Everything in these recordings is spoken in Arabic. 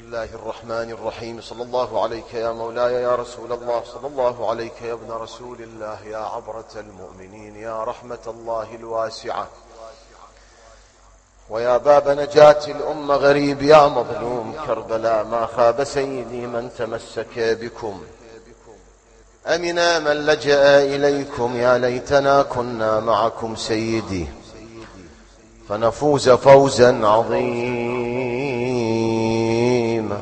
الله الرحمن الرحيم. صلى الله عليك يا مولاي يا رسول الله، صلى الله عليك يا ابن رسول الله، يا عبرة المؤمنين، يا رحمة الله الواسعة، ويا باب نجاة الأمة غريب يا مظلوم كربلاء. ما خاب سيدي من تمسك بكم، أمنا من لجأ إليكم. يا ليتنا كنا معكم سيدي فنفوز فوزا عظيما.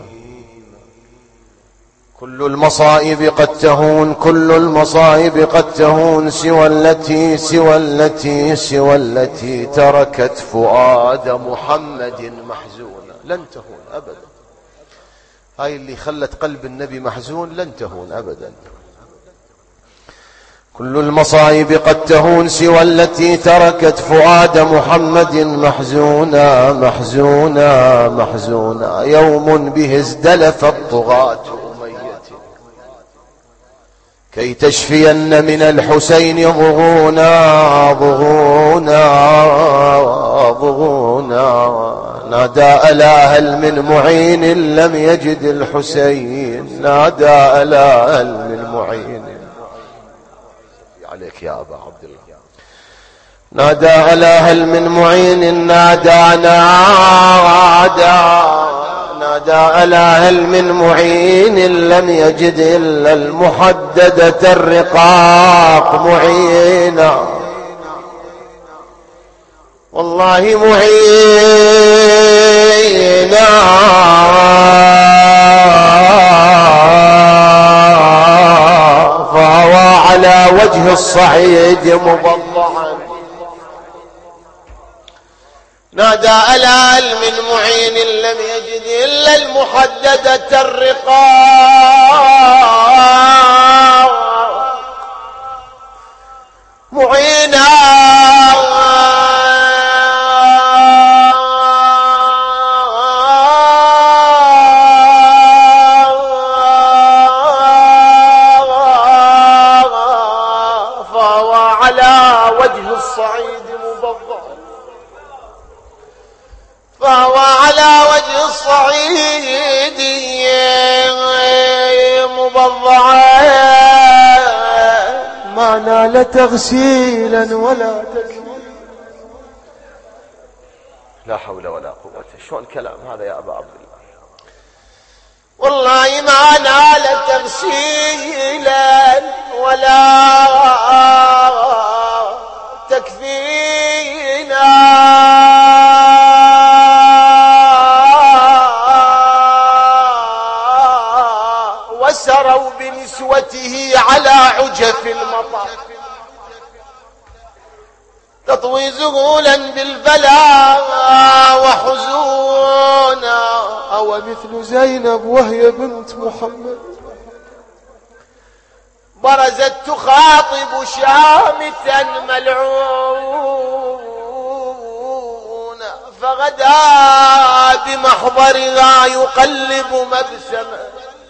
كل المصائب قد تهون، كل المصائب قد تهون، سوى التي تركت فؤاد محمد محزونا. لن تهون أبدا، هاي اللي خلت قلب النبي محزون لن تهون أبدا. كل المصائب قد تهون سوى التي تركت فؤاد محمد محزونا محزونا محزونا. يوم به ازدلف الطغاة أمية كي تشفين من الحسين ضغونا ضغونا ضغونا. نادى ألا هل من معين لم يجد الحسين، نادى ألا هل من معين عليك يا أبا عبد الله. نادى ألا هل من معين، نادى ألا هل من معين لم يجد إلا المحددة الرقاق معينا. والله معينا على وجه الصعيد مبضعا. نادى ألا هل من معين لم يجد إلا المحددة الرقاق معينا. فهو على وجه الصعيد مبضعا، ما نال تغسيلا ولا تكفيرا. لا حول ولا قوة. شلون كلام هذا يا أبا عبد الله؟ والله ما نال تغسيلا ولا تكفينا. وسروا بنسوته على عجف المطر تطوي ذهولا بالبلاء وحزونا. أو مثل زينب وهي بنت محمد برزت تخاطب شامتا ملعونا، فغدا بمحضرها يقلب مبسما.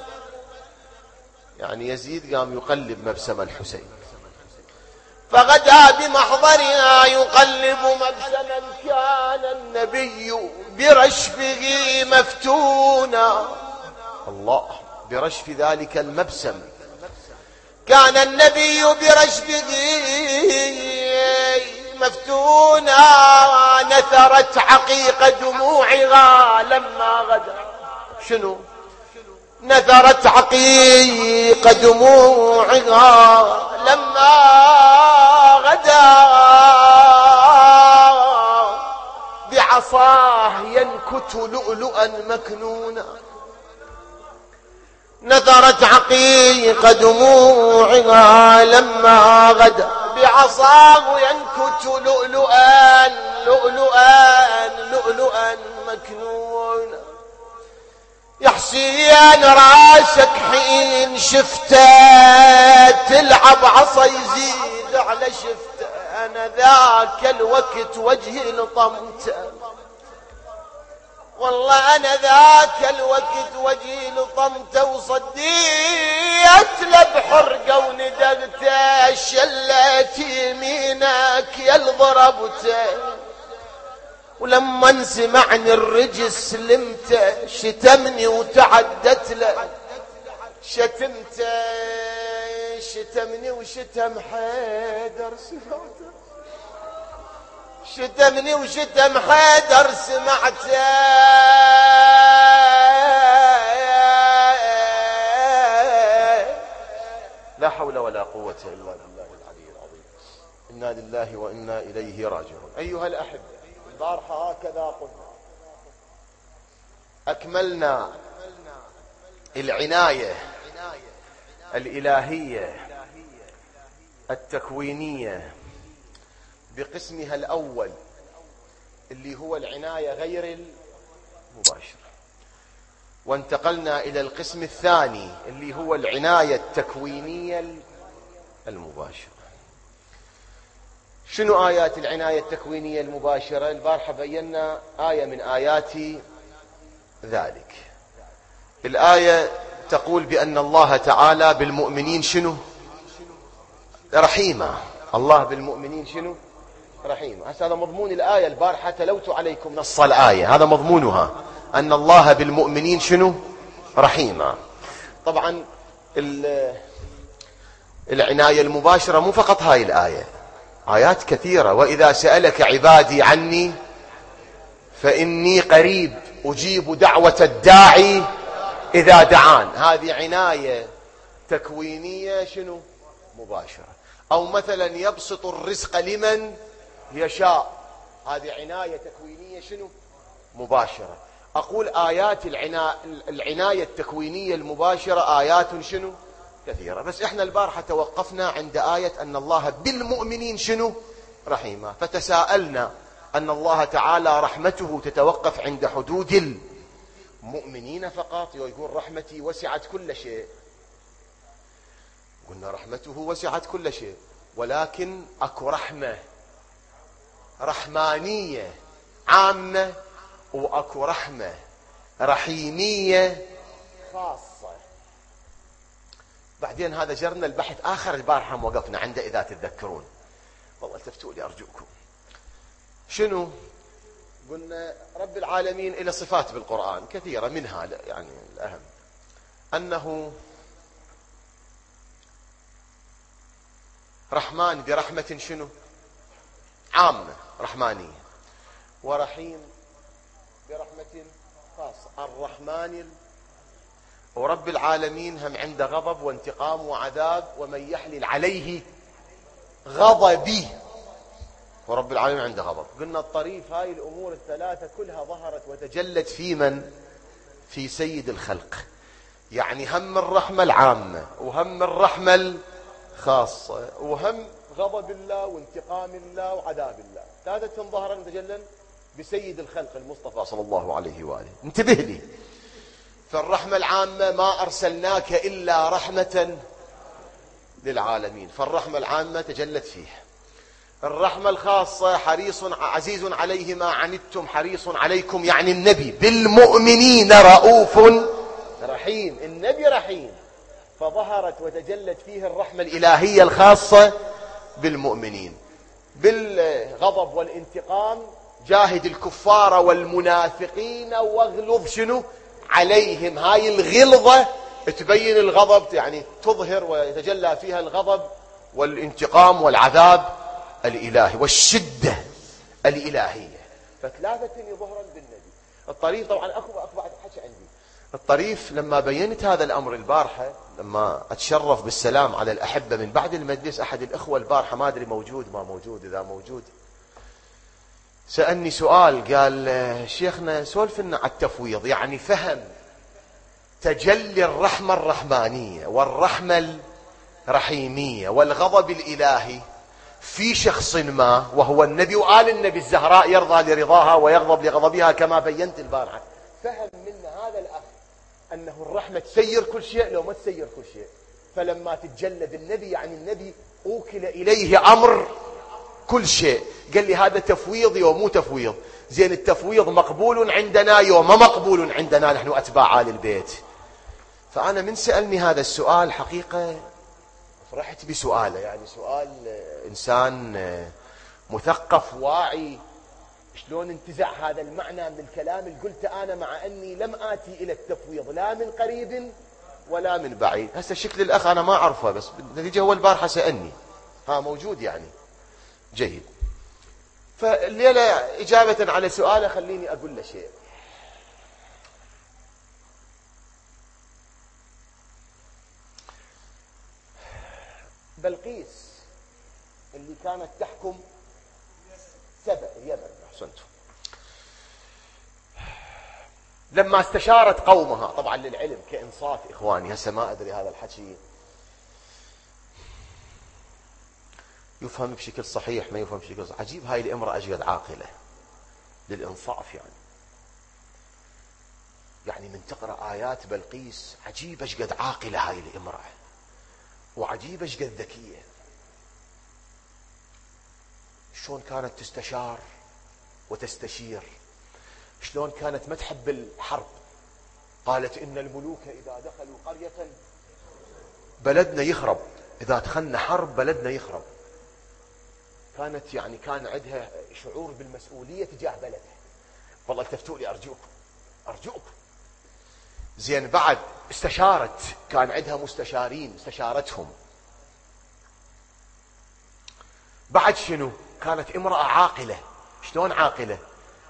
يعني يزيد قام يقلب مبسم الحسين. فغدا بمحضرها يقلب مبسما، كان النبي برشفه مفتونا. الله، برشف ذلك المبسم كان النبي برشفه مفتونا. نثرت عقيق دموعها لما غدا. شنو؟ نثرت عقيق دموعها لما غدا، بعصاه ينكت لؤلؤا مكنونا. نثرت عقيق دموعها لما غدا، بعصاه ينكت لؤلؤا لؤلؤا لؤلؤا مكنونا. يا حسين راسك حين شفته تلعب عصا يزيد على شفته، انا ذاك الوقت وجهي لطمته. والله انا ذاك الوقت وجهي لطمته، وصديت لبحرقه وندقته، شلت يمينك يا ضربته. ولما انسمعني الرجس سلمته، شتمني وتعدت له، شتمني وشتم حيدر، شتمني وشتم حيدر سمعته، لا حول ولا قوة إلا بالله العلي العظيم. إنا لله وإنا إليه راجعون. أيها الأحبة، البارحة هكذا قلنا، أكملنا العناية الإلهية التكوينية بقسمها الأول اللي هو العناية غير المباشرة، وانتقلنا إلى القسم الثاني اللي هو العناية التكوينية المباشرة. شنو آيات العناية التكوينية المباشرة؟ البارحة بينا آية من آيات ذلك. الآية تقول بأن الله تعالى بالمؤمنين شنو؟ رحيمة. الله بالمؤمنين شنو؟ رحيمة. هذا مضمون الآية. البارحة تلوت عليكم نص الآية، هذا مضمونها، أن الله بالمؤمنين شنو؟ رحيمة. طبعا العناية المباشرة مو فقط هاي الآية، آيات كثيرة. وإذا سألك عبادي عني فإني قريب أجيب دعوة الداعي إذا دعان. هذه عناية تكوينية شنو؟ مباشرة. أو مثلا يبسط الرزق لمن يشاء، هذه عناية تكوينية شنو؟ مباشرة. أقول آيات العناية التكوينية المباشرة آيات شنو؟ كثيرة. بس إحنا البارحة توقفنا عند آية أن الله بالمؤمنين شنو؟ رحيمة. فتساءلنا أن الله تعالى رحمته تتوقف عند حدود المؤمنين فقط، ويقول رحمتي وسعت كل شيء. قلنا رحمته وسعت كل شيء، ولكن أكو رحمة رحمانية عامة، وأكو رحمة رحيمية خاصة. بعدين هذا جرنا البحث آخر البارحة وقفنا عنده إذا تتذكرون، والله التفتوا لي أرجوكم. شنو قلنا؟ رب العالمين إلى صفات بالقرآن كثيرة، منها يعني الأهم أنه رحمن برحمة شنو؟ عامة رحمانية، ورحيم برحمة خاصة الرحمن. ورب العالمين هم عنده غضب وانتقام وعذاب، ومن يحلل عليه غضبي، ورب العالمين عنده غضب. قلنا الطريف هاي الأمور الثلاثة كلها ظهرت وتجلت في من؟ في سيد الخلق. يعني هم الرحمة العامة، وهم الرحمة الخاصة، وهم غضب الله وانتقام الله وعذاب الله، ثلاثة ظهرا وتجلى بسيد الخلق المصطفى صلى الله عليه وآله. انتبه لي، فالرحمة العامة ما أرسلناك إلا رحمة للعالمين، فالرحمة العامة تجلت فيه. الرحمة الخاصة حريص عزيز عليه ما عنتم حريص عليكم، يعني النبي بالمؤمنين رؤوف رحيم، النبي رحيم، فظهرت وتجلت فيه الرحمة الإلهية الخاصة بالمؤمنين. بالغضب والانتقام جاهد الكفار والمنافقين واغلظ شنو عليهم. هاي الغلظة تبين الغضب، يعني تظهر ويتجلى فيها الغضب والانتقام والعذاب الإلهي والشدة الإلهية. فثلاثة ظهرا بالنبي. الطريف طبعا أكو بعد حكي عندي. الطريف لما بينت هذا الأمر البارحة، لما أتشرف بالسلام على الأحبة من بعد المجلس، أحد الأخوة البارحة ما أدري موجود ما موجود، إذا موجود سألني سؤال، قال شيخنا سولف لنا على التفويض، يعني فهم تجلي الرحمة الرحمانية والرحمة الرحيمية والغضب الإلهي في شخص ما وهو النبي، وآل النبي الزهراء يرضى لرضاها ويغضب لغضبها كما بينت البارحة. فهم منا هذا الأخ أنه الرحمة تسير كل شيء لو ما تسير كل شيء، فلما تتجلى بالنبي يعني النبي أوكل إليه أمر كل شيء. قال لي هذا تفويض ومو تفويض. زين التفويض مقبول عندنا وما مقبول عندنا نحن أتباع آل البيت. فأنا من سألني هذا السؤال حقيقة فرحت بسؤاله، يعني سؤال إنسان مثقف واعي شلون انتزع هذا المعنى من الكلام اللي قلته أنا، مع أني لم آتي إلى التفويض لا من قريب ولا من بعيد. هسه شكل الأخ أنا ما أعرفه، بس النتيجة هو البارحة سألني، موجود يعني. جيد. فالليلة إجابة على سؤاله خليني أقول له شيء. بلقيس اللي كانت تحكم سبأ اليمن، أحسنتم، لما استشارت قومها، طبعا للعلم كإنصاف إخواني، هسه ما أدري هذا الحكي يفهم بشكل صحيح ما يفهم بشكل صحيح. عجيب هاي الامرأة أجد عاقلة للإنصاف يعني من تقرأ آيات بلقيس عجيب أجد عاقلة هاي الامرأة، وعجيب أجد ذكية. شلون كانت تستشار وتستشير، شلون كانت ما تحب الحرب. قالت إن الملوك إذا دخلوا قرية بلدنا يخرب، إذا دخلنا حرب بلدنا يخرب. كانت يعني كان عندها شعور بالمسؤولية تجاه بلدها. والله التفتوا لي أرجوكم. زين، بعد استشارت، كان عندها مستشارين استشارتهم. بعد شنو؟ كانت امرأة عاقلة. شلون عاقلة؟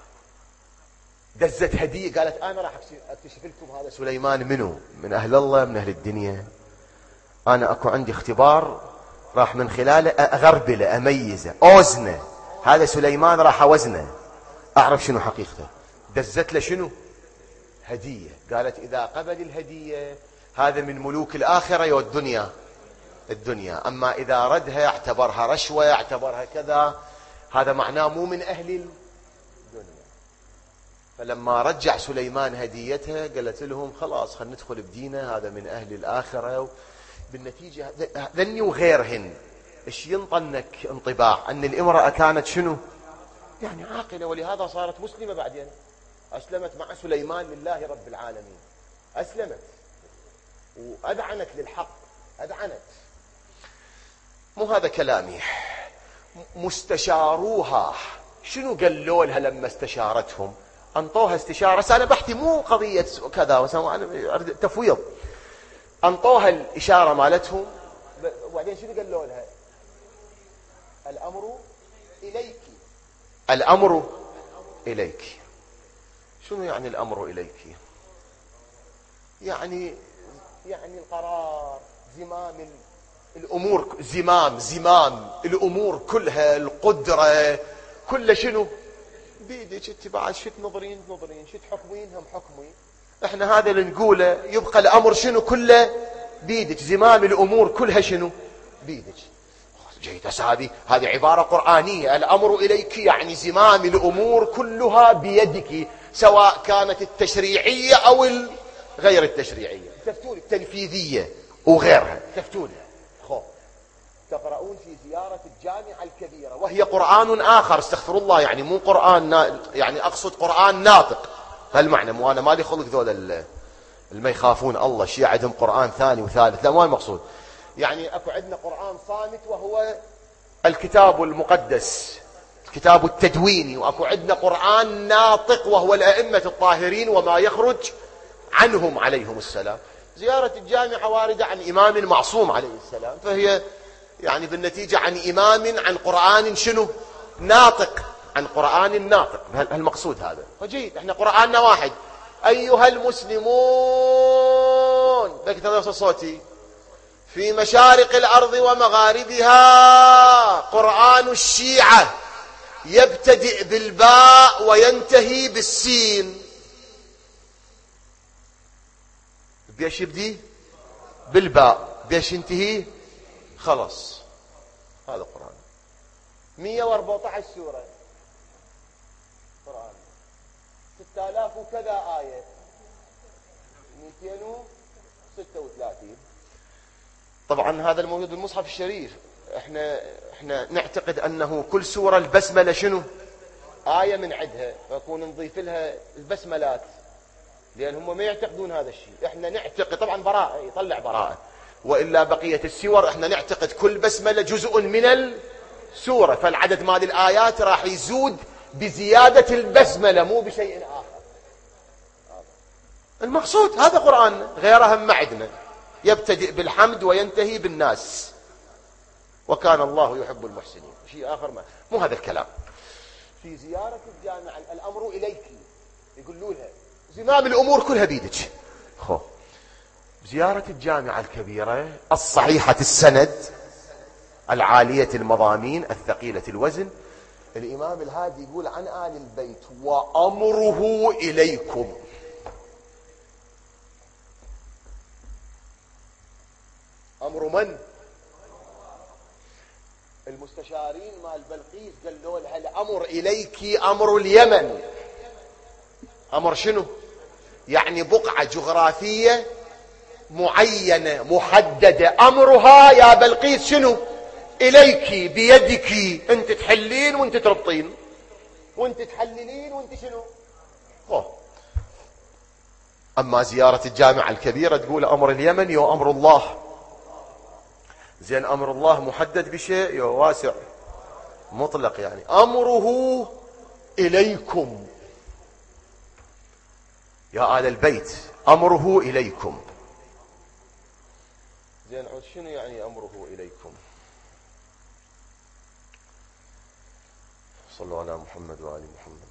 دزت هدية، قالت أنا راح أكتشف لكم هذا سليمان منو، من أهل الله من أهل الدنيا. أنا أكو عندي اختبار راح من خلاله أغربله أميزه أوزنه، هذا سليمان راح أوزنه أعرف شنو حقيقته. دزت له شنو؟ هدية. قالت إذا قبل الهدية هذا من ملوك الآخرة الدنيا، أما إذا ردها اعتبرها رشوة، اعتبرها كذا، هذا معناه مو من أهل الدنيا. فلما رجع سليمان هديتها قالت لهم خلاص خلينا ندخل بدينه، هذا من أهل الآخرة. بالنتيجة ذني وغيرهن ايش ينطنك انطباع أن الامرأة كانت شنو؟ يعني عاقلة، ولهذا صارت مسلمة بعدين، أسلمت مع سليمان لله رب العالمين، أسلمت وأذعنت للحق، أذعنت. مو هذا كلامي. مستشاروها شنو قالوا لها لما استشارتهم؟ أنطوها استشارة، أنا بحثي مو قضية كذا أنا تفويض. أنطوها الإشارة مالتهم، وبعدين شنو قالوا لها؟ الأمر إليك، الأمر إليك. شنو يعني الأمر إليك؟ يعني القرار، زمام الأمور، زمام الأمور كلها، القدرة كلها شنو بيدك انت. بعد شو تنظرين شو تحكمين هم حكمي. احنا هذا اللي نقوله، يبقى الأمر شنو كله بيدك، زمام الأمور كلها شنو بيدك. جيد. هذه عبارة قرآنية، الأمر إليك يعني زمام الأمور كلها بيدك، سواء كانت التشريعية أو غير التشريعية، تفتون التنفيذية وغيرها، تفتون. تقرؤون في زيارة الجامعة الكبيرة، وهي قرآن آخر، استغفر الله، يعني مو قرآن، يعني أقصد قرآن ناطق، هالمعنى. مو أنا مالي خلق ذول اللي يخافون الله شيء عندهم قرآن ثاني وثالث، لا مو المقصود. يعني أكو عندنا قرآن صامت وهو الكتاب المقدس، الكتاب التدويني، وأكو عندنا قرآن ناطق وهو الأئمة الطاهرين وما يخرج عنهم عليهم السلام. زيارة الجامعة واردة عن إمام معصوم عليه السلام، فهي يعني بالنتيجة عن إمام، عن قرآن شنو ناطق، عن قرآن ناطق، هالمقصود هذا. فجيد، احنا قرآننا واحد. أيها المسلمون، ذاك تنص صوتي، في مشارق الأرض ومغاربها، قرآن الشيعة يبتدئ بالباء وينتهي بالسين. بيش يبدي بالباء، بيش ينتهي خلاص. هذا قرآن 114 سورة قرآن، 6000 وكذا آية، 236. طبعا هذا الموجود بالمصحف الشريف. احنا نعتقد انه كل سورة البسملة شنو آية من عدها، فيكون نضيف لها البسملات، لأن هم ما يعتقدون هذا الشيء. احنا نعتقد طبعا براءة، يطلع براءة، وإلا بقية السور احنا نعتقد كل بسملة جزء من السورة، فالعدد مال الآيات راح يزود بزيادة البسملة مو بشيء آخر. المقصود هذا قرآننا، غيرها ما عندنا، يبتدئ بالحمد وينتهي بالناس، وكان الله يحب المحسنين. شيء آخر مو هذا الكلام. في زيارة الجامع الأمر إليك، يقولوا لها زمام الأمور كلها بيدك. زيارة الجامعة الكبيرة الصحيحة السند العالية المضامين الثقيلة الوزن، الإمام الهادي يقول عن آل البيت وأمره إليكم. أمر من؟ المستشارين مال بلقيس قالوا لها الأمر إليك أمر اليمن. أمر شنو؟ يعني بقعة جغرافية معينة محددة، أمرها يا بلقيس شنو؟ إليك، بيدك، أنت تحلين وأنت تربطين وأنت تحللين وأنت شنو. أما زيارة الجامعة الكبيرة تقول أمر اليمن يو أمر الله. زين أمر الله محدد بشيء يو واسع مطلق، يعني أمره إليكم يا آل البيت، أمره إليكم. زين عود شنو يعني أمره إليكم؟ صلوا على محمد وآل محمد.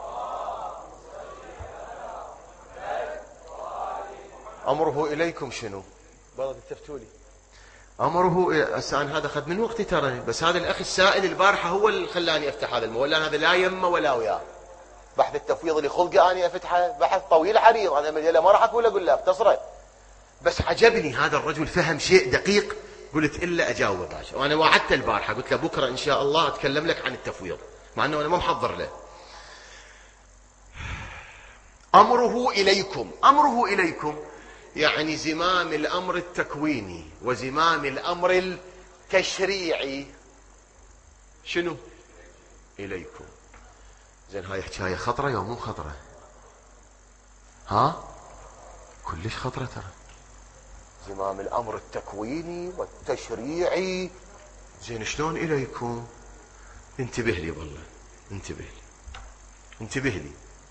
أمره إليكم شنو؟ بلد التفتولي أمره السان هذا أخذ من وقتي ترى، بس هذا الأخ السائل البارحة هو اللي خلاني أفتح هذا الموضوع، لأن هذا لا يمه ولا وياه. بحث التفويض اللي خلقه أني أفتحه بحث طويل عريض، أنا مليلة ما راح أقول له اختصره، بس عجبني هذا الرجل فهم شيء دقيق، قلت إلا أجاوب باشا. وأنا وعدت البارحة قلت له بكرة إن شاء الله أتكلم لك عن التفويض، مع أنه أنا ما محضر له. أمره إليكم، أمره إليكم يعني زمام الأمر التكويني وزمام الأمر التشريعي شنو؟ إليكم. زين هاي حكاية خطرة يا مو خطرة؟ ها؟ كلش خطرة ترى. زمام الأمر التكويني والتشريعي. زين شلون إليكم؟ انتبه لي والله، انتبه لي، انتبه لي.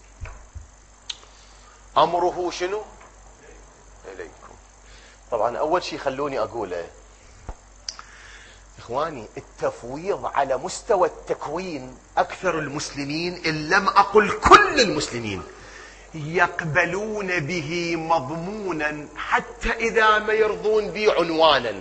أمره شنو؟ إليكم. طبعا أول شيء خلوني أقوله إخواني، التفويض على مستوى التكوين أكثر المسلمين إن لم أقل كل المسلمين يقبلون به مضمونا، حتى إذا ما يرضون به عنوانا.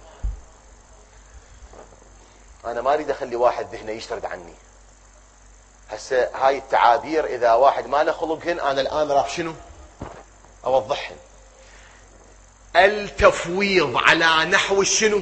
أنا ما أريد أخلي واحد ذهنه يشترد عني. هسه هاي التعابير إذا واحد ما نخلقهن أنا الآن راح شنو أوضحهن. التفويض على نحو شنو؟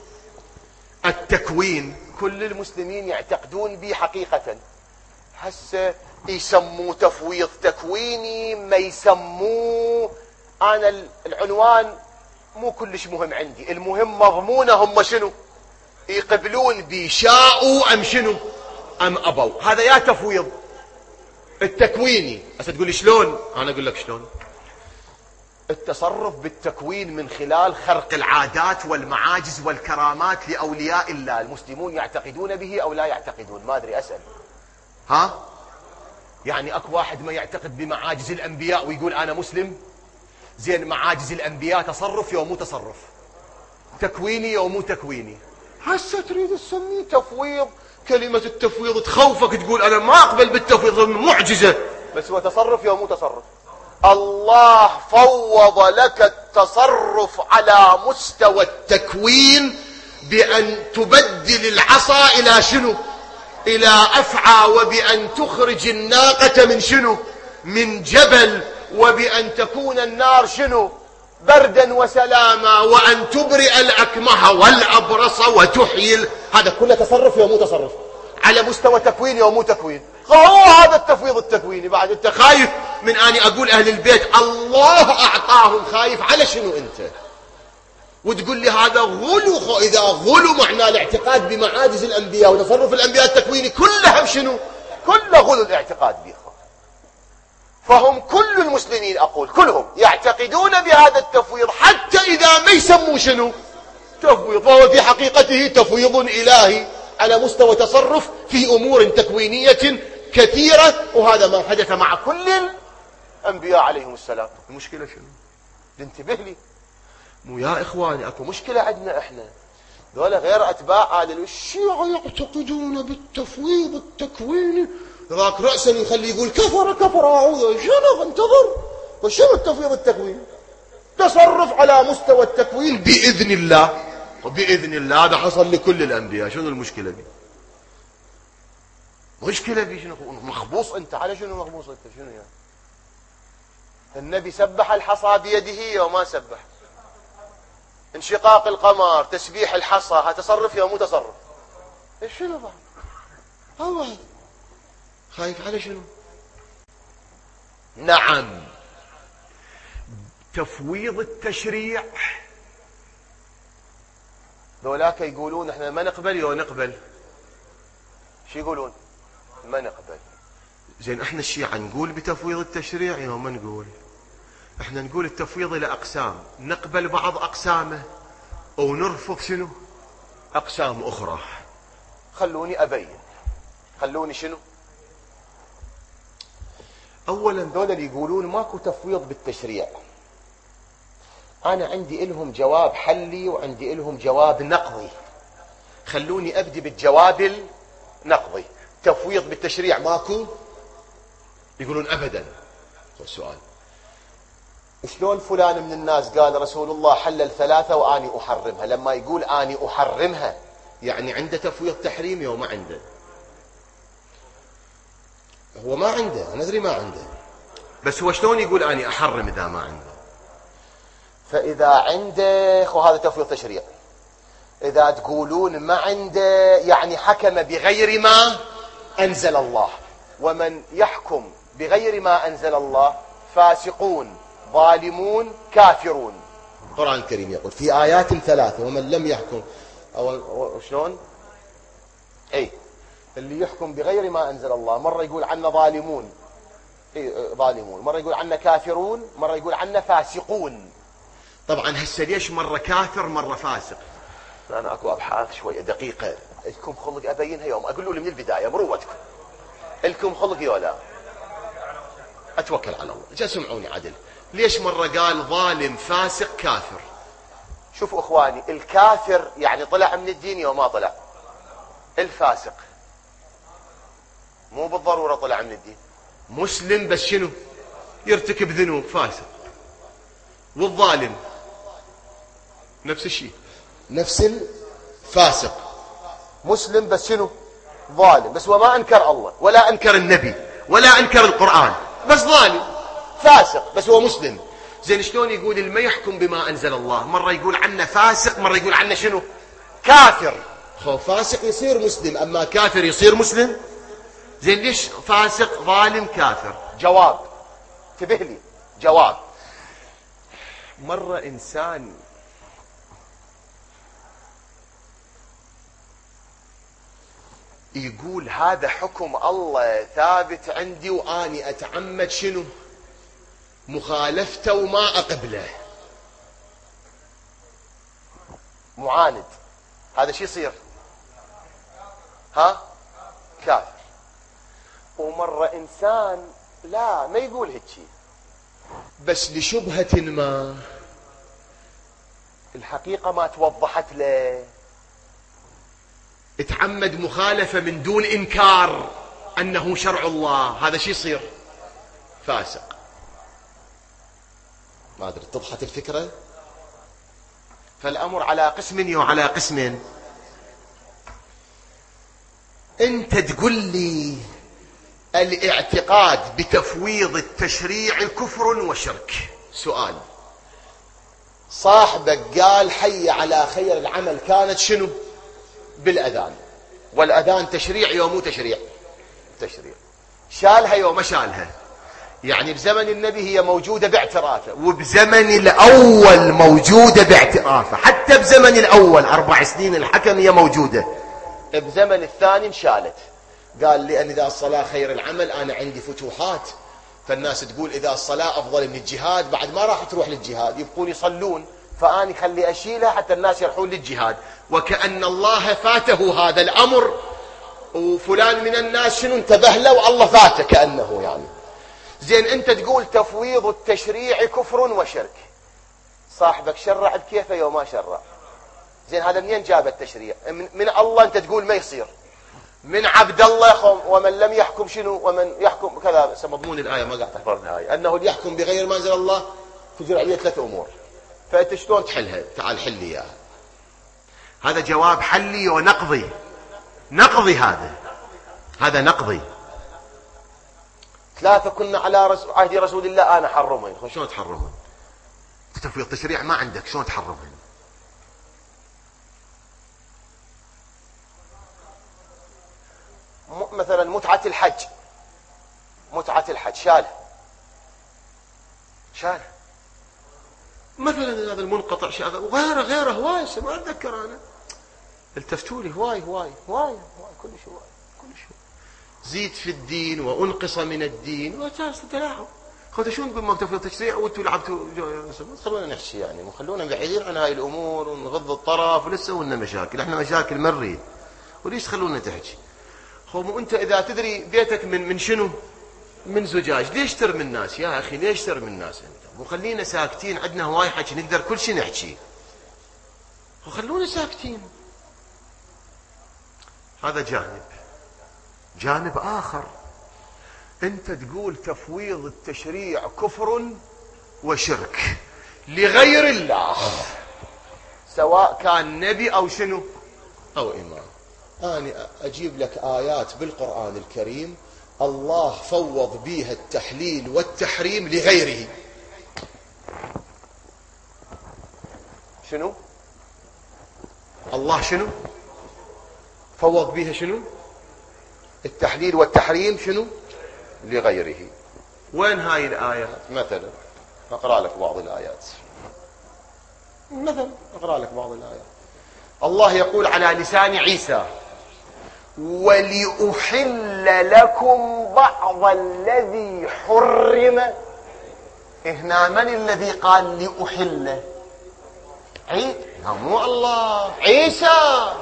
التكوين كل المسلمين يعتقدون به حقيقة. هسه يسموه تفويض تكويني ما يسموه، أنا العنوان مو كلش مهم عندي، المهم مضمونه هم شنو يقبلون بي، شاءوا أم شنو أم أبوا. هذا يا تفويض التكويني. هسه تقول لي شلون؟ أنا أقول لك شلون. التصرف بالتكوين من خلال خرق العادات والمعاجز والكرامات لأولياء الله. المسلمون يعتقدون به أو لا يعتقدون؟ ما أدري، أسأل. ها؟ يعني أكو واحد ما يعتقد بمعاجز الأنبياء ويقول أنا مسلم؟ زين معاجز الأنبياء تصرف يوم مو تصرف؟ تكويني يوم مو تكويني؟ هسه تريد تسميه تفويض. كلمة التفويض تخوفك، تقول أنا ما أقبل بالتفويض، معجزة، بس هو تصرف يوم مو تصرف. الله فوض لك التصرف على مستوى التكوين بأن تبدل العصا إلى شنو؟ إلى أفعى، وبأن تخرج الناقة من شنو؟ من جبل، وبأن تكون النار شنو؟ بردا وسلاما، وأن تبرئ الأكمه والأبرص وتحيي. هذا كله تصرف يوم مو تصرف؟ على مستوى تكوين يوم مو تكوين؟ هو هذا التفويض التكويني. بعد انت خايف من اني اقول اهل البيت الله اعطاهم، خايف على شنو انت؟ وتقول لي هذا غلو. اذا غلو معناه الاعتقاد بمعاجز الانبياء وتصرف الانبياء التكويني كلها شنو؟ كله غلو الاعتقاد به. فهم كل المسلمين اقول كلهم يعتقدون بهذا التفويض، حتى اذا ما يسموا شنو تفويض، فهو في حقيقته تفويض الهي على مستوى تصرف في امور تكوينية كثيرة، وهذا ما حدث مع كل الأنبياء عليهم السلام. المشكلة شنو؟ ننتبه لي. مو يا إخواني أكو مشكلة عندنا إحنا، ذولا غير أتباع آل الشيعة يعتقدون بالتفويض التكويني، ذاك رأسا يخلي يقول كفر كفر أعوذ. شنو انتظر، وشنو التفويض التكويني؟ تصرف على مستوى التكوين بإذن الله، وبإذن الله هذا حصل لكل الأنبياء. شنو المشكلة دي؟ مشكلة دي شنو؟ مخبوص أنت على شنو مخبوص أنت؟ شنو يعني؟ النبي سبح الحصى بيده وما سبح. انشقاق القمر، تسبيح الحصى، هتصرف يا مو تصرف؟ ايش شنو بعد؟ الله خايف على شنو؟ نعم، تفويض التشريع. ذولاك يقولون احنا ما نقبل يو نقبل. شو يقولون؟ ما نقبل. زين احنا الشيعة نقول بتفويض التشريع يو ما نقول؟ احنا نقول التفويض الى اقسام، نقبل بعض اقسامه او نرفض شنو؟ اقسام اخرى. خلوني ابين. خلوني شنو؟ اولا ذولا اللي يقولون ماكو تفويض بالتشريع، انا عندي لهم جواب حلي وعندي لهم جواب نقضي. خلوني ابدي بالجواب النقضي. تفويض بالتشريع ماكو؟ يقولون ابدا. السؤال شلون فلان من الناس قال رسول الله حلل ثلاثة واني احرمها؟ لما يقول اني احرمها يعني عنده تفويض تحريمي وما عنده؟ هو ما عنده، انا ادري ما عنده، بس هو شلون يقول اني احرم اذا ما عنده؟ فاذا عنده وهذا تفويض تشريع. اذا تقولون ما عنده يعني حكم بغير ما انزل الله، ومن يحكم بغير ما انزل الله فاسقون ظالمون كافرون. القرآن الكريم يقول في آيات ثلاثة ومن لم يحكم أو شلون؟ أي اللي يحكم بغير ما أنزل الله، مرة يقول عنا ظالمون، ظالمون، مرة يقول عنا كافرون، مرة يقول عنا فاسقون. طبعا هسه ليش مرة كافر مرة فاسق؟ أنا أكو أبحاث شوية دقيقة، لكم خلق أبينها يوم أقول له من البداية بروتكم. لكم خلق يولا أتوكل على الله. جا سمعوني عدل. ليش مرة قال ظالم فاسق كافر؟ شوفوا إخواني، الكافر يعني طلع من الدين وما طلع. الفاسق مو بالضرورة طلع من الدين، مسلم بس شنو؟ يرتكب ذنوب، فاسق. والظالم نفس الشيء، نفس الفاسق، مسلم بس شنو؟ ظالم، بس وما أنكر الله ولا أنكر النبي ولا أنكر القرآن، بس ظالم فاسق بس هو مسلم. زين شلون يقول اللي ما يحكم بما أنزل الله؟ مرة يقول عنه فاسق، مرة يقول عنه شنو؟ كافر. خو فاسق يصير مسلم، أما كافر يصير مسلم؟ زين ليش فاسق ظالم كافر؟ جواب، انتبه لي، جواب. مرة إنسان يقول هذا حكم الله ثابت عندي واني اتعمد شنو؟ مخالفته وما اقبله. معاند، هذا شي يصير؟ ها؟ كافر. ومرة انسان لا ما يقول هيك، بس لشبهة ما الحقيقة ما توضحت له، اتعمد مخالفة من دون إنكار أنه شرع الله، هذا شي يصير؟ فاسق. ما أدري اتضحت الفكرة؟ فالأمر على قسم وعلى قسم. أنت تقول لي الاعتقاد بتفويض التشريع كفر وشرك. سؤال، صاحبك قال حي على خير العمل كانت شنو؟ بالأذان، والأذان تشريع يوم مو تشريع؟ تشريع. شالها يوم ما شالها؟ يعني بزمن النبي هي موجودة باعترافه، وبزمن الأول موجودة باعترافه، حتى بزمن الأول 4 سنين الحكم هي موجودة، بزمن الثاني انشالت. قال لأن إذا الصلاة خير العمل أنا عندي فتوحات، فالناس تقول إذا الصلاة أفضل من الجهاد، بعد ما راح تروح للجهاد يبقون يصلون، فأني خلي أشيلها حتى الناس يروحون للجهاد. وكأن الله فاته هذا الأمر وفلان من الناس شنو انتبه له والله فاته كأنه يعني. زين انت تقول تفويض التشريع كفر وشرك، صاحبك شرع بكيفه يوم ما شرع. زين هذا منين جاب التشريع؟ من الله انت تقول ما يصير، من عبد الله ومن لم يحكم شنو ومن يحكم كذا. مضمون الآية ما قاعد تحفظ الآية، أنه اللي يحكم بغير ما أنزل الله تجر عليه 3 أمور. فأنت شلون تحلها؟ تعال حل لي إياها. هذا جواب حلي ونقضي. نقضي هذا نقضي. 3 كنا على عهد رسول الله أنا حرمين. شلون تحرمين؟ تفويض التشريع ما عندك، شلون تحرمين؟ مثلا متعة الحج شال مثلا هذا المنقطع شال وغيره هواي ما اتذكر انا. التفتوا لي هواي كل شيء زيد في الدين وانقص من الدين وجالس تلاعب. خذوا شو نقول ما تفويض تشريع وانتم لعبتوا. خلونا نحكي يعني، خلونا بعيدين عن هاي الامور ونغض الطرف ولسه لنا مشاكل. احنا مشاكل مريت وليش تخلونا تحكي؟ هو انت اذا تدري بيتك من شنو؟ من زجاج، ليش ترمي الناس يا اخي؟ ليش ترمي الناس انت؟ وخلينا ساكتين، عندنا هواي حكي نقدر كل شيء نحكي، وخلونا ساكتين. هذا جانب اخر. انت تقول تفويض التشريع كفر وشرك لغير الله، سواء كان نبي او شنو او امام. أنا أجيب لك آيات بالقرآن الكريم الله فوض بيها التحليل والتحريم لغيره. شنو؟ الله شنو؟ فوض بيها شنو؟ التحليل والتحريم شنو؟ لغيره. وين هاي الآية؟ مثلا أقرأ لك بعض الآيات. الله يقول على لسان عيسى: ولأحل لكم بعض الذي حرم. هنا من الذي قال لأحل؟ مو الله، عيسى.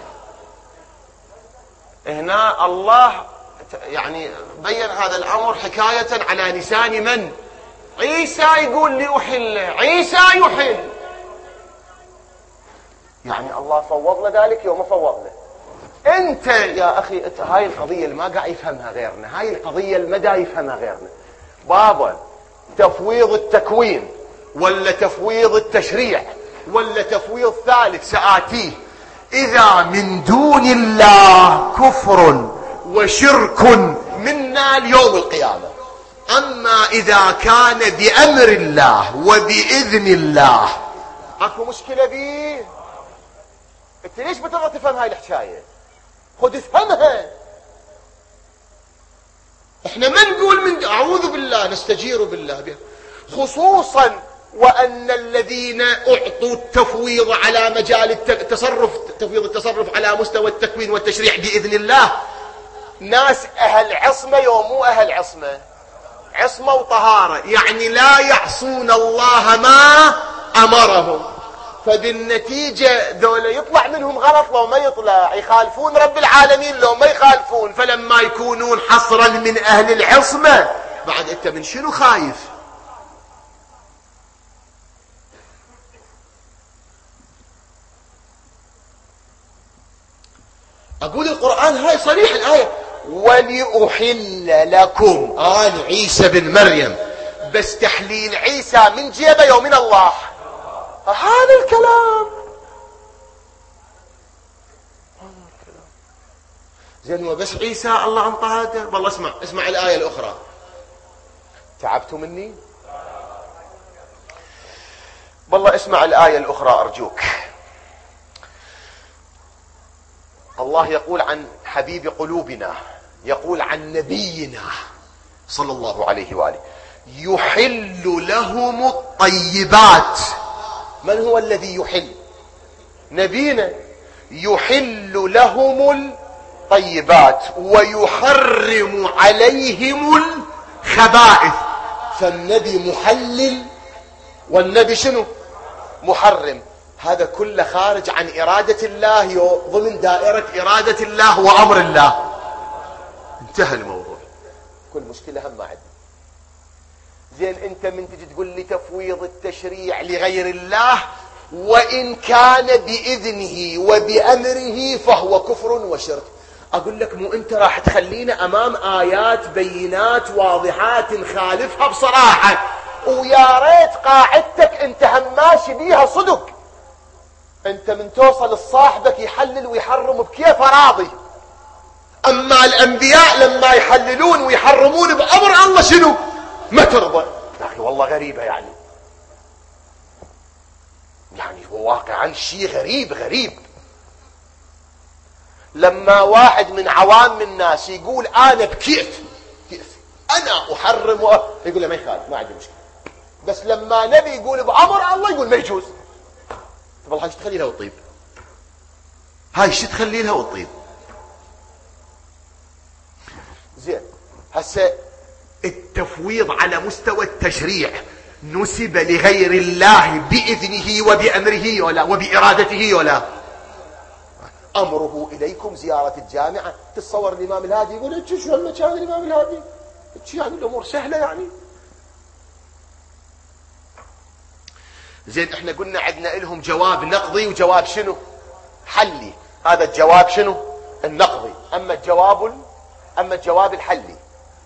هنا الله يعني بين هذا الأمر حكاية على لسان من؟ عيسى يقول لأحل، عيسى يحل. يعني الله فوض له ذلك يوم فوض له. انت يا اخي هاي القضيه اللي ما قاعد يفهمها غيرنا، هاي القضيه اللي ما دا يفهمها غيرنا. بابا تفويض التكوين ولا تفويض التشريع ولا تفويض ثالث سآتيه، اذا من دون الله كفر وشرك منا ليوم القيامه. اما اذا كان بامر الله وباذن الله اكو مشكله بيه. انت ليش بتبغى تفهم هاي الحكايه؟ خذ افهمها. احنا ما نقول من اعوذ بالله، نستجير بالله بها. خصوصا وان الذين اعطوا التفويض على مجال التصرف، تفويض التصرف على مستوى التكوين والتشريع باذن الله، ناس اهل عصمه يوم مو اهل عصمه وطهاره، يعني لا يعصون الله ما امرهم. فبالنتيجة ذولا يطلع منهم غلط لو ما يطلع، يخالفون رب العالمين لو ما يخالفون. فلما يكونون حصرا من أهل العصمة، بعد أنت من شنو خايف؟ أقول القرآن هاي صريح الآية: ولأحل لكم. آن عيسى بن مريم، بس تحليل عيسى من جيبه يوم من الله. هذا الكلام زين. هو بس عيسى الله انطى هذا؟ والله اسمع الآية الأخرى. تعبتوا مني؟ والله اسمع الآية الأخرى أرجوك. الله يقول عن حبيب قلوبنا، يقول عن نبينا صلى الله عليه وآله: يحل لهم الطيبات. من هو الذي يحل؟ نبينا. يحل لهم الطيبات ويحرم عليهم الخبائث. فالنبي محلل والنبي شنو؟ محرم. هذا كله خارج عن إرادة الله، ضمن دائرة إرادة الله وأمر الله. انتهى الموضوع. كل مشكلة هم ما عندنا. زين انت من تجي تقول لي تفويض التشريع لغير الله وان كان باذنه وبامره فهو كفر وشرك، اقول لك مو انت راح تخلينا امام ايات بينات واضحات نخالفها بصراحة، ويا ريت قاعدتك انت هم ماشي بيها صدق. انت من توصل لصاحبك يحلل ويحرم بكيف راضي، اما الانبياء لما يحللون ويحرمون بامر الله شنو ما ترضى. يا اخي والله غريبة يعني هو واقعا شيء غريب. لما واحد من عوام الناس يقول انا بكيف انا احرم يقول له ما يخالف ما عندي مشكلة، بس لما نبي يقول بامر الله يقول ما يجوز. طب والله ايش تخلي لها وتطيب؟ هاي ايش تخلي لها وتطيب؟ زين هسه التفويض على مستوى التشريع نسب لغير الله بإذنه وبأمره ولا وبإرادته ولا؟ أمره إليكم زيارة الجامعة. تتصور الإمام الهادي يقول شو هم كان الإمام الهادي يعني الأمور سهلة يعني. زين احنا قلنا عندنا لهم جواب نقضي وجواب شنو حلي. هذا الجواب شنو النقضي. أما الجواب الحلي.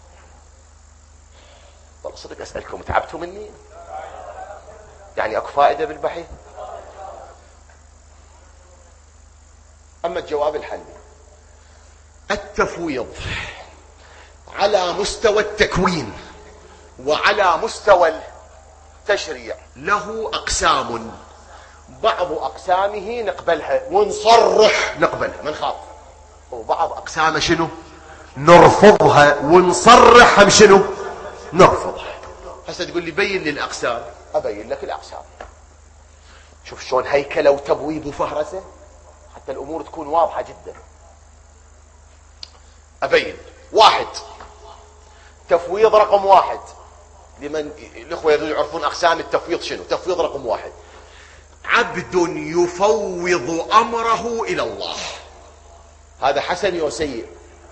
والله صدق أسألكم تعبتوا مني يعني اكو فائدة بالبحث؟ اما الجواب الحلي التفويض على مستوى التكوين وعلى مستوى التشريع له اقسام، بعض اقسامه نقبلها ونصرح نقبلها ما نخاف، وبعض اقسامه شنو نرفضها ونصرح هم شنو نرفضها. هسه تقول لي بين لي الاقسام، ابين لك الاقسام. شوف شلون هيكله وتبويب وفهرسه حتى الامور تكون واضحه جدا. ابين واحد تفويض رقم واحد لمن الاخوه يعرفون اقسام التفويض شنو. تفويض رقم واحد عبد يفوض امره الى الله. هذا حسن او سيء؟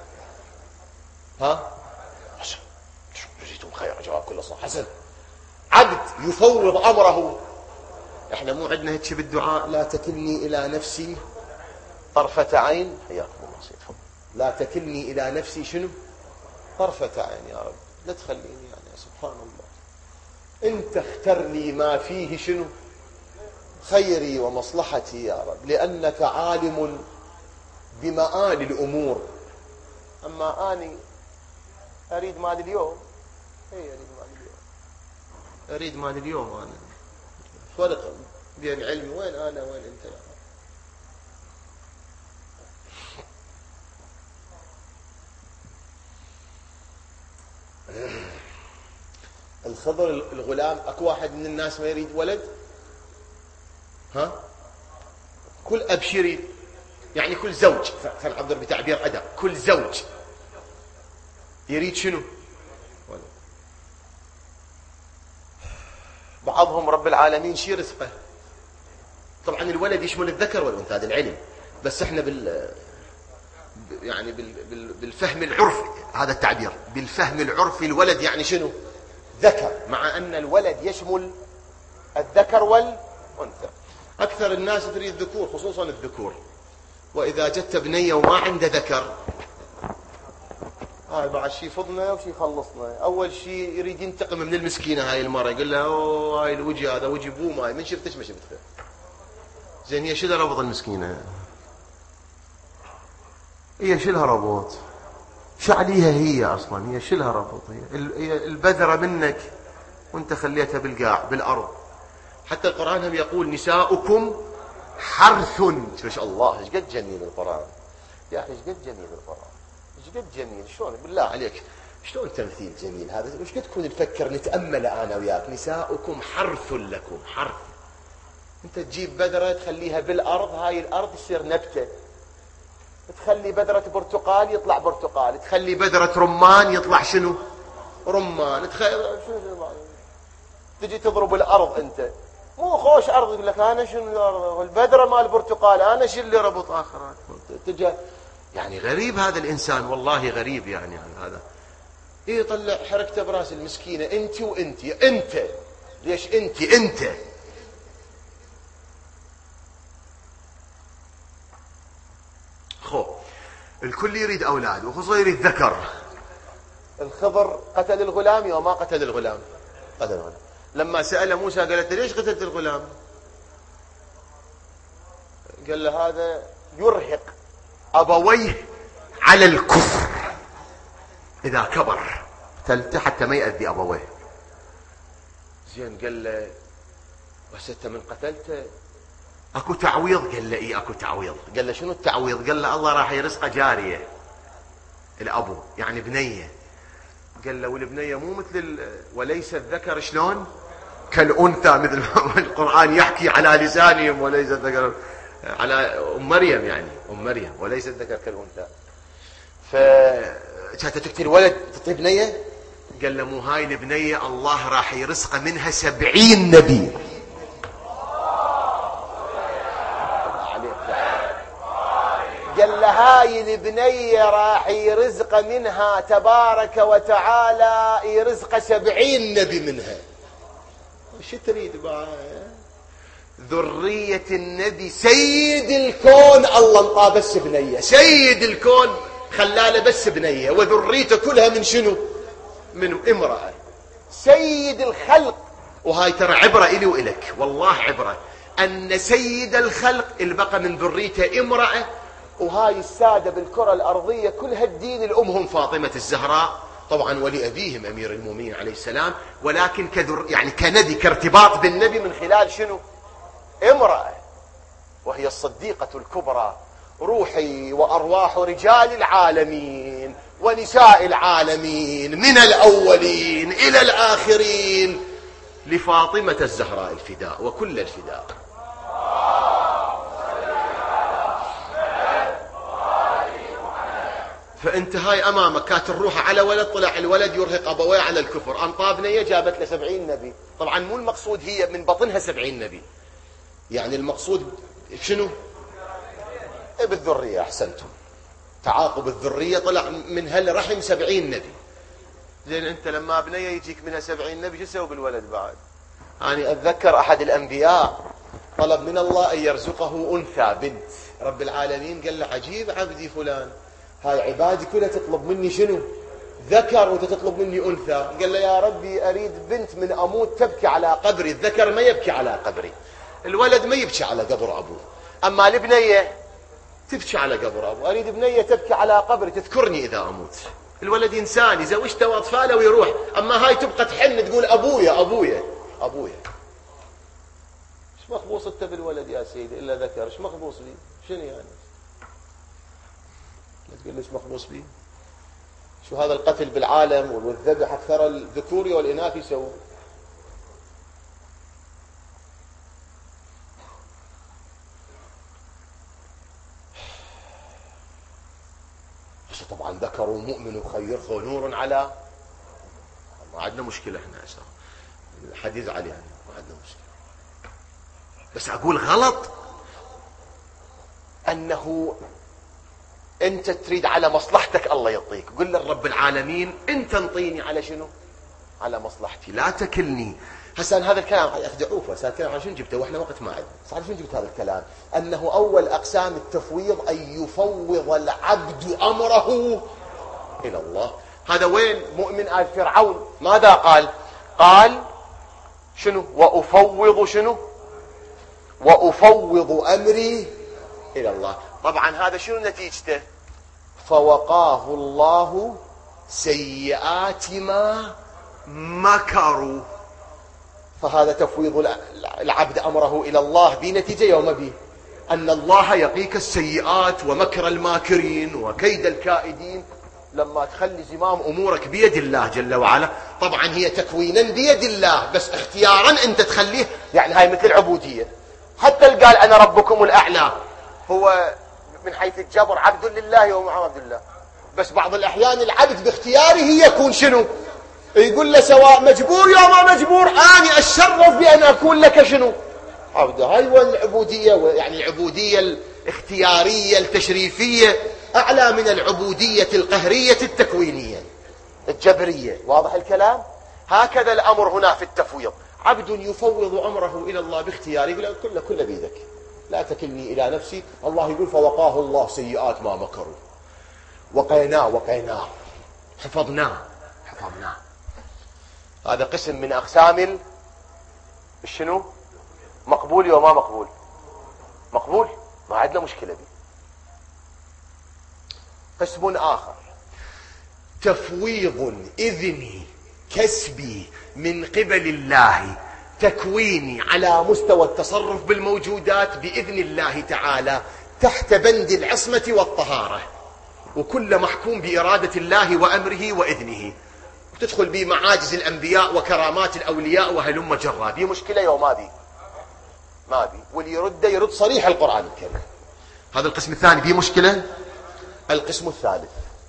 ها حسن. جزيتم خير جواب كله صح. حسن. عبد يفوض امره. احنا مو عندنا هيك بالدعاء لا تكلني الى نفسي طرفة عين. حياكم الله سيد فضل. لا تكلني الى نفسي شنو طرفة عين يا رب، لا تخليني يعني سبحان الله انت اختر لي ما فيه شنو خيري ومصلحتي يا رب، لانك عالم بمآل الامور. اما اني اريد مال اليوم. اريد مال اليوم. انا فرق بين علمي وين انا وين انت يا رب. الخضر الغلام اكو واحد من الناس ما يريد ولد؟ ها كل ابشري يعني كل زوج سنعبر بتعبير ادق، كل زوج يريد شنو ولد. بعضهم رب العالمين شي رزقه. طبعا الولد يشمل الذكر والانثى هذا العلم، بس احنا يعني بالفهم العرفي هذا التعبير، بالفهم العرفي الولد يعني شنو ذكر، مع ان الولد يشمل الذكر والانثى. اكثر الناس تريد ذكور خصوصا الذكور، واذا جت بنيه وما عنده ذكر هاي بعد شي فضنا وشي خلصنا. اول شي يريد ينتقم من المسكينه هاي المره، يقول لها اوه هاي الوجه هذا وجه بو ماي من شفتش ما شفتها. زين هي شو لها ربط المسكينه؟ هي شو لها ربط؟ شو عليها هي اصلا؟ هي شو لها ربط؟ هي البذره منك وانت خليتها بالقاع بالارض. حتى القران هم يقول نساؤكم حرث. ما شاء الله ايش قد جميل القران يا اخي، ايش قد جميل القران، ايش قد جميل. شلون بالله عليك شلون تمثيل جميل هذا. وش قد تكون نفكر نتامل انا وياك. نساؤكم حرث لكم. حرث انت تجيب بذره تخليها بالارض، هاي الارض تصير نبته. تخلي بذره برتقال يطلع برتقال، تخلي بذره رمان يطلع شنو رمان. تجي تضرب الارض انت مو خوش ارض يقول لك انا شنو الارض البذره مال برتقال انا شو اللي ربط اخر. تجي يعني غريب هذا الإنسان، والله غريب يعني هذا. يطلع حركته براس المسكينة، انت وانت، انت ليش انت خو الكل يريد أولاد، وخصوصا يريد ذكر. الخضر قتل الغلام وما قتل الغلام؟ قتل الغلام. لما سأل موسى قالت ليش قتلت الغلام؟ قال له هذا يرهق أبويه على الكفر، إذا كبر قتلته حتى ما يأذي أبويه. زين قال له بس أنت من قتلته اكو تعويض؟ قال له اي اكو تعويض. قال له شنو التعويض؟ قال له الله راح يرزقه جارية الابو، يعني بنية. قال له والبنية مو مثل وليس الذكر شلون كالانثى، مثل القرآن يحكي على لسانهم وليس الذكر، على ام مريم، يعني ام مريم وليس الذكر كالانثى. فكانت تقتل ولد تعطيه بنية؟ قال له مو هاي البنية الله راح يرزقه منها 70 نبي. قال له هاي البنية راح يرزق منها تبارك وتعالى، يرزق 70 نبي منها. وش تريد بقى؟ ذرية النبي سيد الكون الله انطاه بس بنية، سيد الكون خلاله بس بنية، وذريته كلها من شنو؟ من امرأة. سيد الخلق. وهاي ترى عبرة إلي وإلك، والله عبرة، أن سيد الخلق اللي بقى من ذريته امرأة. وهاي السادة بالكرة الأرضية كلها الدين الأمهم فاطمة الزهراء، طبعا ولي أبيهم أمير المؤمنين عليه السلام، ولكن يعني كنبي، كارتباط بالنبي من خلال شنو؟ امرأة، وهي الصديقة الكبرى، روحي وأرواح رجال العالمين ونساء العالمين من الأولين إلى الآخرين لفاطمة الزهراء الفداء وكل الفداء. فانت هاي امامك كانت الروح على ولد، طلع الولد يرهق ابويه على الكفر، انطى بنيه جابت له 70 نبي. طبعا مو المقصود هي من بطنها 70 نبي، يعني المقصود شنو؟ بالذريه. احسنتم، تعاقب الذريه، طلع من هالرحم 70 نبي. زين انت لما بنيه يجيك منها 70 نبي شو تسوي بالولد بعد؟ يعني اتذكر احد الانبياء طلب من الله ان يرزقه انثى بنت، رب العالمين قال له عجيب عبدي فلان، هاي عبادي كلها تطلب مني شنو؟ ذكر، وانت تطلب مني انثى. قال له يا ربي اريد بنت من اموت تبكي على قبري، الذكر ما يبكي على قبري، الولد ما يبكي على قبر ابوه، اما البنيه تبكي على قبر ابوه، اريد بنيه تبكي على قبري تذكرني اذا اموت. الولد انسان يزوجته واطفاله ويروح، اما هاي تبقى تحن تقول ابويا ابويا ابويا. ايش مخبوص انت بالولد يا سيدي الا ذكر؟ ايش مخبوص بيه؟ شنو يعني؟ تقول ليش مخبوص بيه؟ شو هذا القتل بالعالم والذبح اكثر الذكور والاناث يسوون. بس طبعا ذكر مؤمن خير نور على، ما عندنا مشكله احنا هسه حد يزعل، يعني ما عندنا مشكله، بس اقول غلط انه انت تريد على مصلحتك الله يعطيك. قل للرب العالمين انت انطيني على شنو؟ على مصلحتي، لا تكلني. هسه هذا الكلام اخدعوه، هسه الكلام عن شنو جبته واحنا وقت ما عندنا، صار شنو جبت هذا الكلام؟ انه اول اقسام التفويض ان يفوض العبد امره الى الله. هذا وين مؤمن آل فرعون ماذا قال؟ قال شنو؟ وافوض شنو؟ وافوض امري الى الله. طبعا هذا شنو نتيجته؟ فوقاه الله سيئات ما مكروا. فهذا تفويض العبد امره الى الله بنتيجه يوم به ان الله يقيك السيئات ومكر الماكرين وكيد الكائدين، لما تخلي زمام امورك بيد الله جل وعلا. طبعا هي تكوينا بيد الله، بس اختيارا انت تخليه، يعني هاي مثل العبوديه. حتى اللي قال انا ربكم الاعلى هو من حيث الجبر عبد لله ومع عبد الله، بس بعض الأحيان العبد باختياره يكون شنو؟ يقول له سواء مجبور يا ما مجبور أنا أتشرف بأن أكون لك شنو؟ عبد. هاي هو العبودية، يعني العبودية الاختيارية التشريفية أعلى من العبودية القهرية التكوينية الجبرية. واضح الكلام؟ هكذا الأمر هنا في التفويض. عبد يفوض أمره إلى الله باختياره، يقول كل بيدك، لا تكلني إلى نفسي. الله يقول فوقاه الله سيئات ما مكروا، وقيناه حفظناه. هذا قسم من أقسام شنو؟ مقبول وما مقبول. مقبول، ما عندنا مشكلة به. قسم آخر تفويض إذني كسبي من قبل الله تكويني على مستوى التصرف بالموجودات بإذن الله تعالى تحت بند العصمة والطهارة، وكل محكوم بإرادة الله وأمره وإذنه، وتدخل به معاجز الأنبياء وكرامات الأولياء وهلم جرا. بي مشكلة يوم ما بي واللي يرد صريح القرآن الكريم. هذا القسم الثاني بي مشكلة. القسم الثالث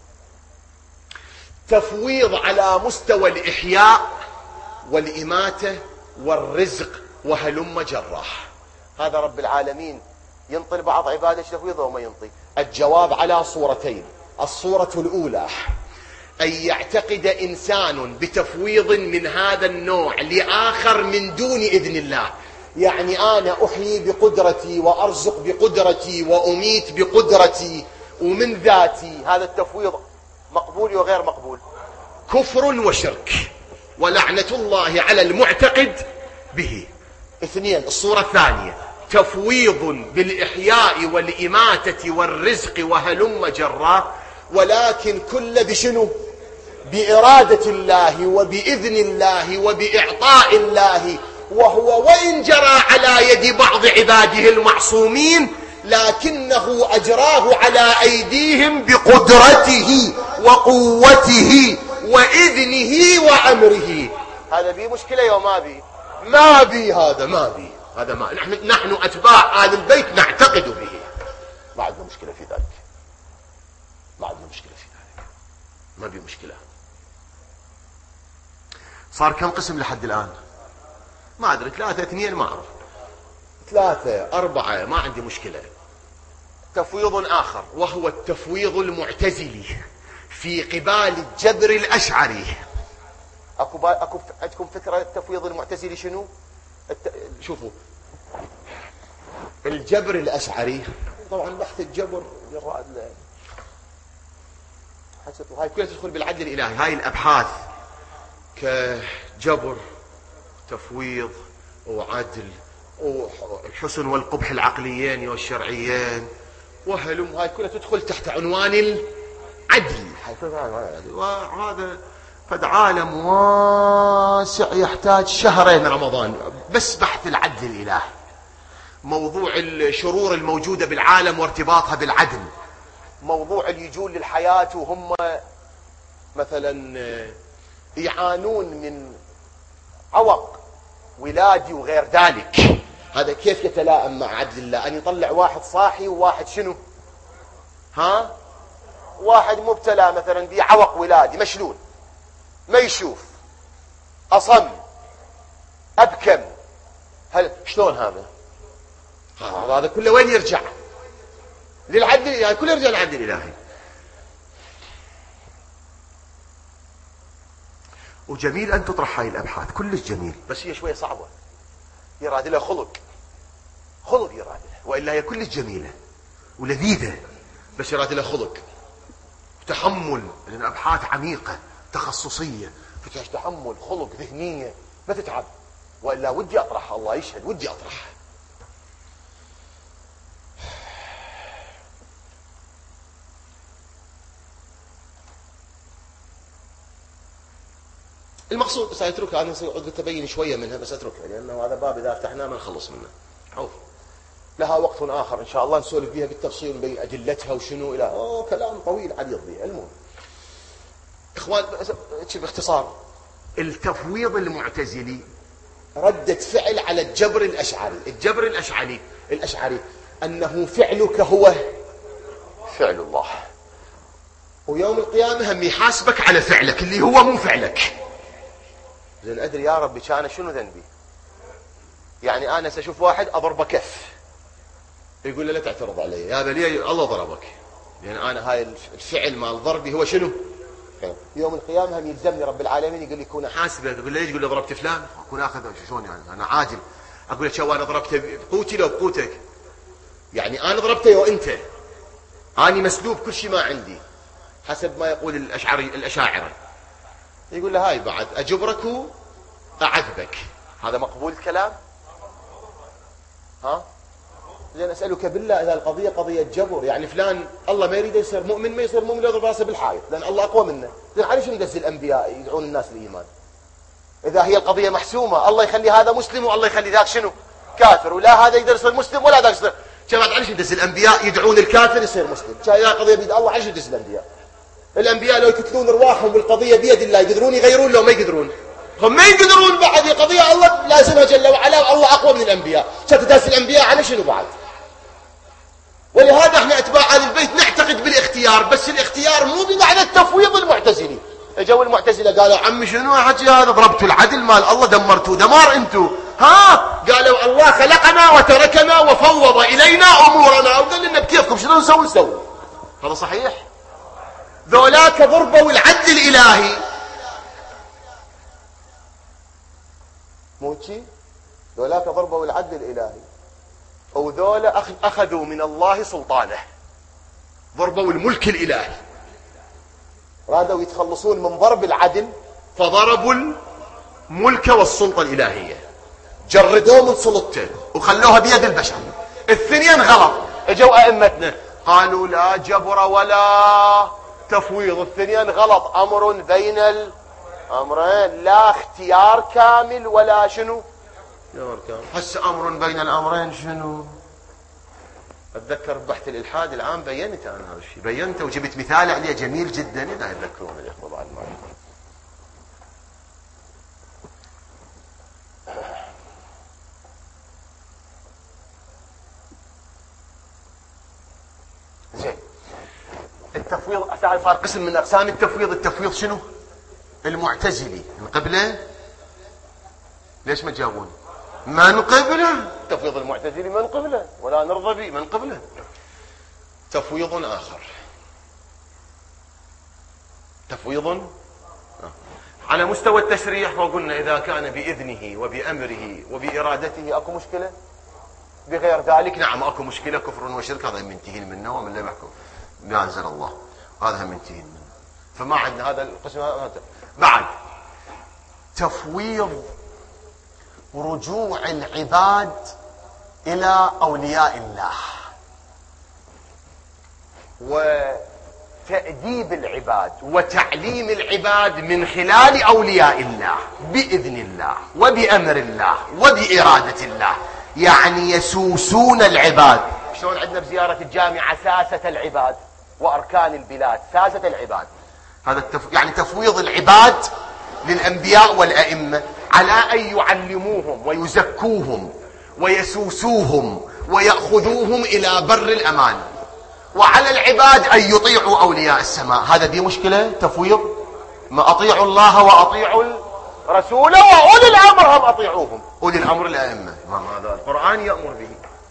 تفويض على مستوى الإحياء والإماتة والرزق وهلم جراح. هذا رب العالمين ينطي بعض عباده تفويضه وما ينطي. الجواب على صورتين. الصورة الأولى أن يعتقد إنسان بتفويض من هذا النوع لآخر من دون إذن الله، يعني أنا أحيي بقدرتي وأرزق بقدرتي وأميت بقدرتي ومن ذاتي. هذا التفويض مقبول وغير مقبول، كفر وشرك ولعنة الله على المعتقد به. اثنين، الصورة الثانية تفويض بالإحياء والإماتة والرزق وهلم جرا، ولكن كل بشنو؟ بإرادة الله وبإذن الله وبإعطاء الله، وهو وإن جرى على يد بعض عباده المعصومين لكنه أجراه على أيديهم بقدرته وقوته وإذنه وأمره. هذا بي مشكلة يوم ما بي هذا ما نحن أتباع آل البيت نعتقد به، ما عندنا مشكلة في ذلك، ما بي مشكلة. صار كم قسم لحد الآن؟ ما أدري، 3 2 ما أعرف، 3 4 ما عندي مشكلة. تفويض آخر وهو التفويض المعتزلي في قبال الجبر الأشعري. أكو عندكم فكرة التفويض المعتزلي شنو؟ شوفوا الجبر الأشعري، طبعا بحث الجبر هاي كلها تدخل بالعدل الإلهي. هاي الأبحاث كجبر تفويض وعدل والحسن والقبح العقليين والشرعيين وهلم، هاي كلها تدخل تحت عنوان العدل. وهذا فد عالم واسع يحتاج 2 شهر رمضان بس بحث العدل الإلهي، موضوع الشرور الموجودة بالعالم وارتباطها بالعدل، موضوع اللي يجون للحياة وهم مثلا يعانون من عوق ولادي وغير ذلك، هذا كيف يتلائم مع عدل الله؟ أن يطلع واحد صاحي وواحد شنو؟ واحد مبتلى مثلا بعوق ولادي مشلول، ما يشوف، أصم، أبكم، شلون هذا كله وين يرجع؟ للعدل الإلهي، كله يرجع للعدل الإلهي. وجميل أن تطرح هاي الأبحاث، كلش جميل، بس هي شوية صعبة، يراد لها خلق يراد لها، وإلا هي كلش جميلة ولذيذة، بس يراد لها خلق وتحمل، لأن أبحاث عميقة تخصصية فتحتاج تحمل، خلق، ذهنية، ما تتعب، وإلا ودي أطرحها، الله يشهد ودي أطرحها. المقصود بس اتركها، انا قلت ابين شويه منها بس اتركها، لانه هذا باب اذا فتحناه ما نخلص منه. عوف، لها وقت اخر ان شاء الله نسولف بها بالتفصيل ونبين ادلتها وشنو الى كلام طويل عريض به. المهم اخوان باختصار، التفويض المعتزلي ردة فعل على الجبر الاشعري. الجبر الاشعري انه فعلك هو فعل الله، ويوم القيامه هم يحاسبك على فعلك اللي هو مو فعلك. زين أدري يا ربي كان شنو ذنبي؟ يعني أنا سأشوف واحد أضربه كف، يقول له لا تعترض علي، هذا ليه الله ضربك، لأن أنا هاي الفعل مال ضربي هو شنو؟ يوم القيامة هم يلزمني رب العالمين يقول لي كون حاسبه، يقول لي ليش؟ يقول لي ضربت فلان، أكون آخذ شلون يعني أنا عاجل، أقول لك شو أنا ضربته بقوتي لو بقوتك، يعني أنا ضربته وأنت، أنا مسلوب كل شيء ما عندي حسب ما يقول الأشاعرة. يقول له هاي بعد أجبرك وأعذبك، هذا مقبول الكلام؟ ها؟ زين أسألك بالله إذا القضية قضية جبر، يعني فلان الله ما يريد يصير مؤمن، ما يصير مؤمن يضرب راسه بالحائط لأن الله أقوى منه، زين عليش ندز الأنبياء يدعون الناس الإيمان؟ إذا هي القضية محسومة الله يخلي هذا مسلم والله يخلي ذاك شنو؟ كافر، ولا هذا يقدر يصير مسلم ولا ذاك يصير، كمان عليش ندز الأنبياء يدعون الكافر يصير مسلم؟ إذا القضية بيد الله عليش ندز الأنبياء؟ الأنبياء لو يقتلون أرواحهم والقضية بيد الله يقدرون يغيرون لو ما يقدرون؟ هم ما يقدرون بعد، قضية الله لازمها جل وعلا، الله أقوى من الأنبياء، شتداس الأنبياء على شنو بعد؟ ولهذا احنا اتباع آل البيت نعتقد بالاختيار، بس الاختيار مو بمعنى التفويض المعتزلي. اجوا المعتزله قالوا عمي شنو حكي هذا، ضربتوا العدل مال الله، دمرتوا دمار انتم، ها قالوا الله خلقنا وتركنا وفوض الينا امورنا وقال لنا بكيفكم شنو نسوي. هذا صحيح؟ ذولاك ضربوا العدل الالهي، مو شي؟ ذولاك ضربوا العدل الالهي، وذولا أخذوا من الله سلطانه، ضربوا الملك الإلهي، رادوا يتخلصون من ضرب العدل فضربوا الملك والسلطة الإلهية، جردوه من سلطته وخلوها بيد البشر. الاثنين غلط. اجوا أئمتنا قالوا لا جبر ولا تفويض، الاثنين غلط، أمر بين الأمرين، لا اختيار كامل ولا شنو هسه امر بين الامرين شنو؟ اتذكر بحث الالحاد العام بينت انا هذا الشيء، بينته وجبت مثال عليه جميل جدا اذا يتذكرون الاخوه بعد ما زين. التفويض صار قسم من اقسام التفويض. التفويض شنو؟ المعتزلي من قبله. ليش ما تجاوبون؟ من قبله. تفويض المعتزلي من قبله ولا نرضى به من قبله. تفويض آخر، تفويض على مستوى التشريع، وقلنا إذا كان بإذنه وبأمره وبإرادته أكو مشكلة، بغير ذلك نعم أكو مشكلة، كفر وشرك، هذا منتهين منه ومن لم يحكم ما أنزل الله، هذا منتهين منه، فما عندنا هذا القسم. بعد تفويض رجوع العباد إلى أولياء الله وتأديب العباد وتعليم العباد من خلال أولياء الله بإذن الله وبأمر الله وبإرادة الله، يعني يسوسون العباد. شلون عندنا بزيارة الجامعة ساسة العباد وأركان البلاد، ساسة العباد، هذا يعني تفويض العباد للأنبياء والأئمة على أن يعلموهم ويزكوهم ويسوسوهم ويأخذوهم إلى بر الأمان، وعلى العباد أن يطيعوا أولياء السماء. هذا دي مشكلة تفويض؟ ما أطيعوا الله وأطيعوا الرسول وأولي الأمر هم أطيعوهم، أولي الأمر الأئمة، هذا القرآن يأمر به.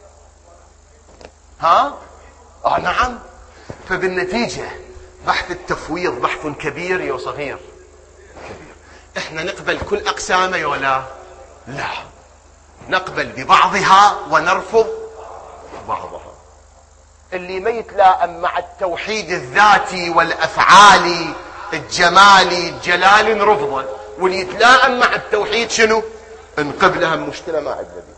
نعم. فبالنتيجة بحث التفويض بحث كبير يا صغير، كبير. احنا نقبل كل أقسامه ولا لا؟ نقبل ببعضها ونرفض بعضها. اللي ما يتلائم مع التوحيد الذاتي والأفعالي الجمالي الجلالي نرفضه، واللي يتلائم مع التوحيد شنو؟ نقبلها. مشكلة ما عندنا بيه.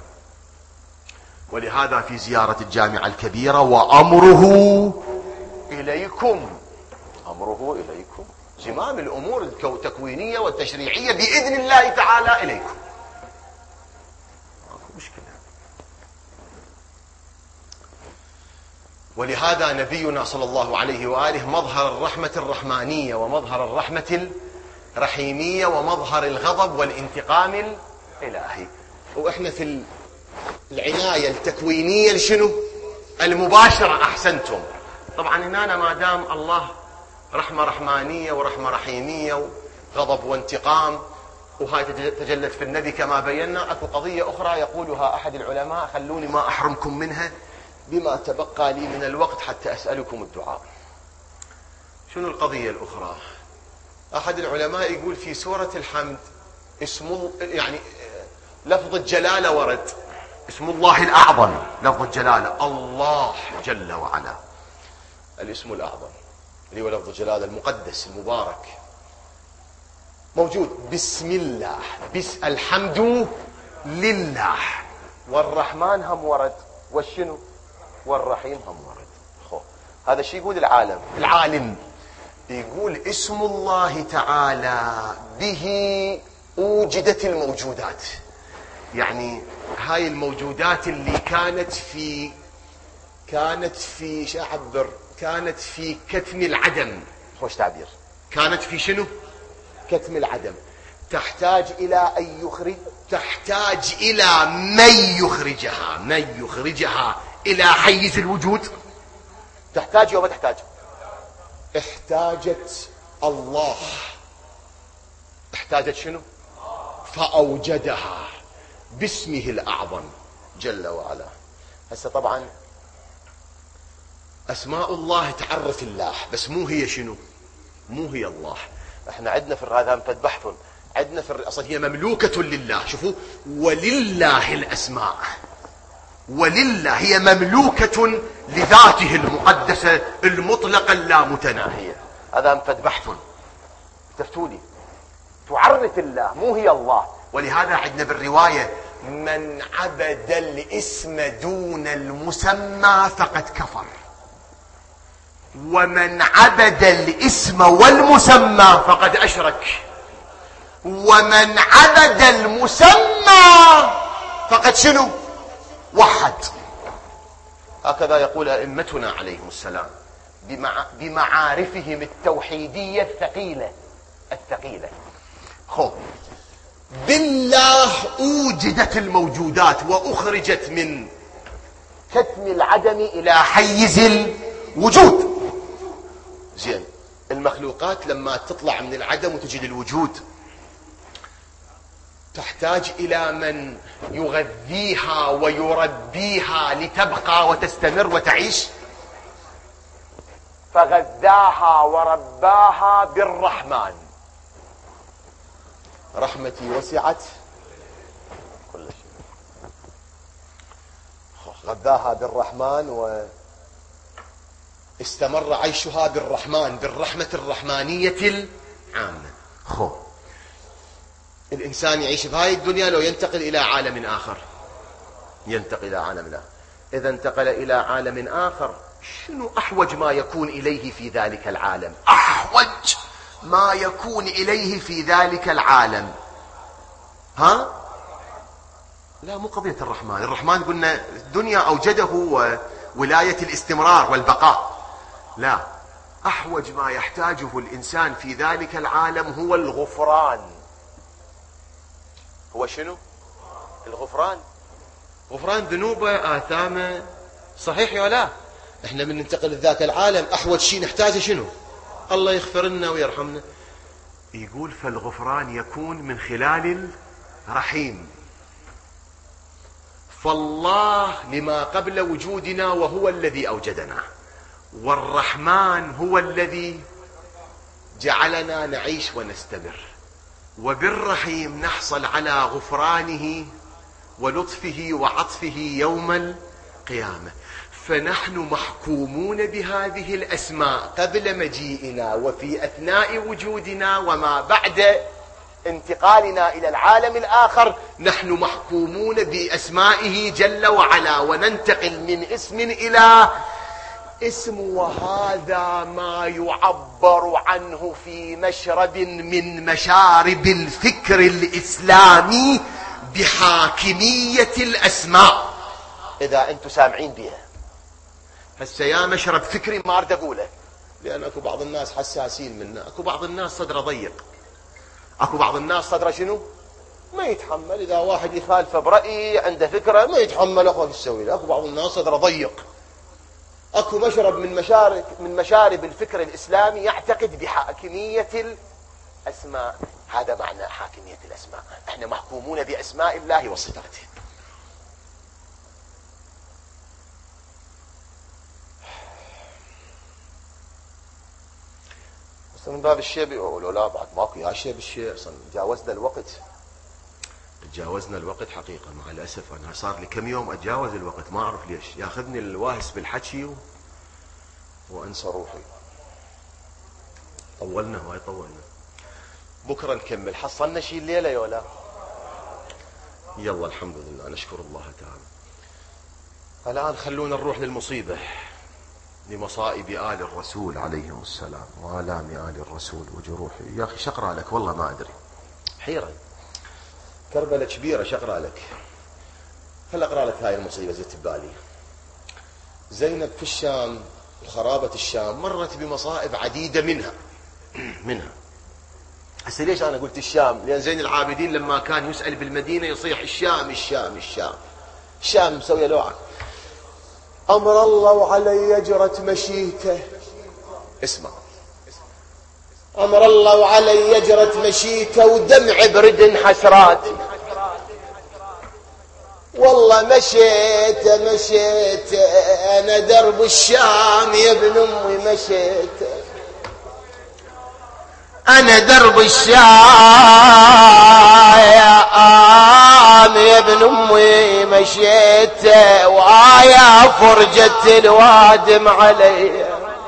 ولهذا في زيارة الجامعة الكبيرة وأمره إليكم، أمره إليكم، زمام الأمور التكوينية والتشريعية بإذن الله تعالى إليكم. مشكلة. ولهذا نبينا صلى الله عليه وآله مظهر الرحمة الرحمانية ومظهر الرحمة الرحيمية ومظهر الغضب والانتقام الإلهي. وإحنا في العناية التكوينية لشنو؟ المباشرة. أحسنتم. طبعا هنا ما دام الله رحمة رحمانية ورحمة رحيمية وغضب وانتقام، وهاي تجلت في النبي كما بينا. أكو قضية أخرى يقولها أحد العلماء، خلوني ما أحرمكم منها، بما تبقى لي من الوقت حتى أسألكم الدعاء. شنو القضية الأخرى؟ أحد العلماء يقول في سورة الحمد اسم يعني لفظ الجلالة ورد، اسم الله الأعظم، لفظ الجلالة الله جل وعلا، الاسم الأعظم اللي هو لفظ الجلالة المقدس المبارك موجود. بسم الله، الحمد لله، والرحمن هم ورد، والشنو والرحيم هم ورد. هذا الشيء يقول العالم يقول اسم الله تعالى به أوجدت الموجودات. يعني هاي الموجودات اللي كانت في شعبر، كانت في كتم العدم، خوش تعبير، كانت في شنو كتم العدم، تحتاج إلى من يخرجها إلى حيز الوجود. تحتاج وما تحتاج؟ احتاجت الله، احتاجت شنو؟ فأوجدها باسمه الأعظم جل وعلا. هسه طبعا أسماء الله تعرف الله، بس مو هي شنو؟ مو هي الله. احنا عندنا في هذا بحث، عندنا في اصلا هي مملوكة لله. شوفوا، ولله الأسماء، ولله هي مملوكة لذاته المقدسة المطلقة اللامتناهية. هذا بحث تفتولي تعرف الله، مو هي الله. ولهذا عندنا بالرواية من عبد الاسم دون المسمى فقد كفر، ومن عبد الاسم والمسمى فقد أشرك، ومن عبد المسمى فقد شنو؟ وحد. هكذا يقول أئمتنا عليهم السلام بمعارفهم التوحيدية الثقيلة. بالله أوجدت الموجودات وأخرجت من كتم العدم إلى حيز الوجود. زين، المخلوقات لما تطلع من العدم وتجي للوجود تحتاج إلى من يغذيها ويربيها لتبقى وتستمر وتعيش، فغذاها ورباها بالرحمن. رحمتي وسعت كل شيء. غذاها بالرحمن واستمر عيشها بالرحمن، بالرحمة الرحمانية العامة. الإنسان يعيش في هاي الدنيا لو ينتقل إلى عالم آخر، إذا انتقل إلى عالم آخر شنو أحوج ما يكون إليه في ذلك العالم؟ أحوج ما يكون إليه في ذلك العالم لا، مو قضية الرحمن قلنا الدنيا أوجده ولاية الاستمرار والبقاء. لا، أحوج ما يحتاجه الإنسان في ذلك العالم هو الغفران. هو شنو؟ الغفران، غفران ذنوبه آثامه. صحيح يا لا؟ احنا من ننتقل لذاك العالم أحوج شيء نحتاجه شنو؟ الله يغفر لنا ويرحمنا. يقول فالغفران يكون من خلال الرحيم. فالله لما قبل وجودنا وهو الذي أوجدنا، والرحمن هو الذي جعلنا نعيش ونستمر، وبالرحيم نحصل على غفرانه ولطفه وعطفه يوم القيامة. فنحن محكومون بهذه الأسماء قبل مجيئنا وفي أثناء وجودنا، وما بعد انتقالنا إلى العالم الآخر نحن محكومون بأسمائه جل وعلا، وننتقل من اسم إلى اسم. وهذا ما يعبر عنه في مشرب من مشارب الفكر الإسلامي بحاكمية الأسماء. إذا أنتم سامعين بها هسه يا مشرب فكري ما أريد أقوله، لأن أكو بعض الناس حساسين منا، أكو بعض الناس صدره ضيق، أكو بعض الناس صدره شنو؟ ما يتحمل. إذا واحد يخالفه برأي عنده فكرة ما يتحمل، أخوة يسوي له. أكو بعض الناس صدره ضيق. أكو مشرب من مشارب الفكر الإسلامي يعتقد بحاكمية الأسماء. هذا معنى حاكمية الأسماء، احنا محكومون بأسماء الله وصفاته. من باب الشيء بيقولوا لا بعد ماكو يا شيء بالشيء، اصلا تجاوزنا الوقت حقيقة مع الأسف. أنا صار لي كم يوم أتجاوز الوقت، ما أعرف ليش ياخذني الواهس بالحكي وأنسى روحي. طولنا هواي طولنا. بكرة نكمل. حصلنا شيء الليلة يولا؟ يلا الحمد لله نشكر الله تعالى. الآن خلونا نروح للمصيبة، لمصائب آل الرسول عليهم السلام وآلام آل الرسول وجروحه. يا أخي شقرأ لك والله ما أدري، حيرة كربلة كبيرة شقرأ لك. هل أقرأ لك هاي المصيبة زدت ببالي. زينب في الشام وخرابة الشام مرت بمصائب عديدة منها. هسه ليش أنا قلت الشام؟ لأن زين العابدين لما كان يسأل بالمدينة يصيح الشام الشام الشام. الشام مسوية لوعة. أمر الله وعلي جرت مشيته. اسمع، أمر الله وعلي جرت مشيته ودمع برد حسرات. والله مشيت أنا درب الشام يا ابن أمي مشيت. أنا درب الشام يا ابن أمي مشيت، وآيا فرجة الوادم علي.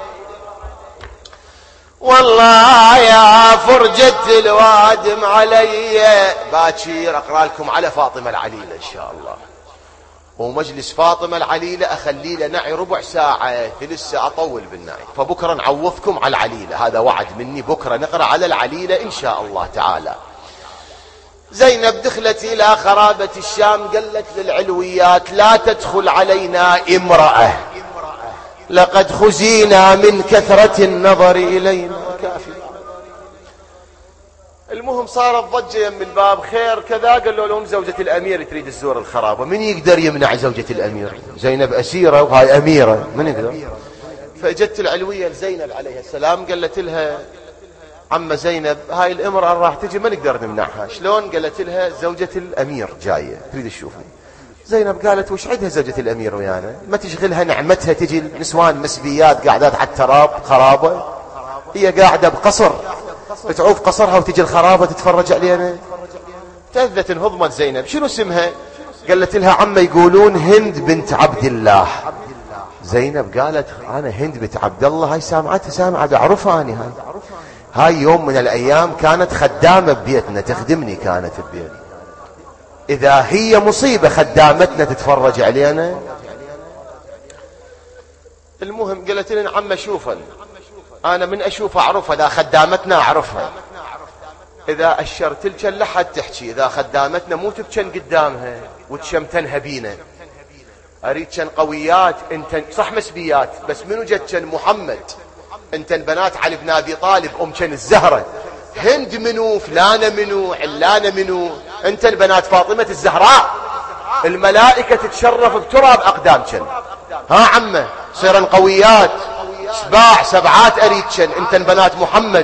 والله يا فرجة الوادم علي. باكر أقرأ لكم على فاطمة العليلة إن شاء الله، ومجلس فاطمة العليلة أخلي له نعي ربع ساعة ثلث ساعة أطول بالنعي، فبكرة نعوضكم على العليلة. هذا وعد مني، بكرة نقرأ على العليلة إن شاء الله تعالى. زينب دخلت إلى خرابة الشام، قالت للعلويات لا تدخل علينا امرأة، لقد خزينا من كثرة النظر إلينا. كافي. المهم صارت ضجة يم الباب، خير كذا. قالوا لهم زوجة الأمير تريد تزور الخرابة. من يقدر يمنع زوجة الأمير؟ زينب أسيرة وهاي أميرة، من يقدر؟ فجت العلوية لزينب عليها السلام، قالت لها عم زينب هاي الامرأة راح تجي ما نقدر نمنعها. شلون؟ قالت لها زوجة الأمير جاية تريد تشوفني. زينب قالت وش عندها زوجة الأمير ويانا؟ ما تشغلها نعمتها تجي النسوان مسبيات قاعدات على التراب خرابة، هي قاعدة بقصر تعوف قصرها وتجي الخرابة تتفرج علينا. تأذت انهضمت زينب. شنو اسمها؟ قالت لها عم يقولون هند بنت عبد الله. زينب قالت أنا هند بنت عبد الله هاي سامعة أعرفها أنا. هاي يوم من الأيام كانت خدامة ببيتنا تخدمني، كانت ببيت. إذا هي مصيبة خدامتنا تتفرج علينا. المهم قالت لنا عم شوفا، أنا من أشوف أعرفها، إذا خدامتنا أعرفها، إذا أشرت لك لا حد تحكي، إذا خدامتنا مو تبكن قدامها وتشمتنها بينا. أريد كان قويات، انت صح مسبيات بس منو جت كان محمد، انت بنات علي بن أبي طالب، أم كان الزهرة، هند منو، فلانة منو، علانة منو، انت بنات فاطمة الزهراء. الملائكة تتشرف بتراب أقدام كان. ها عمه صيرن قويات سبعات أريد كان، انت بنات محمد.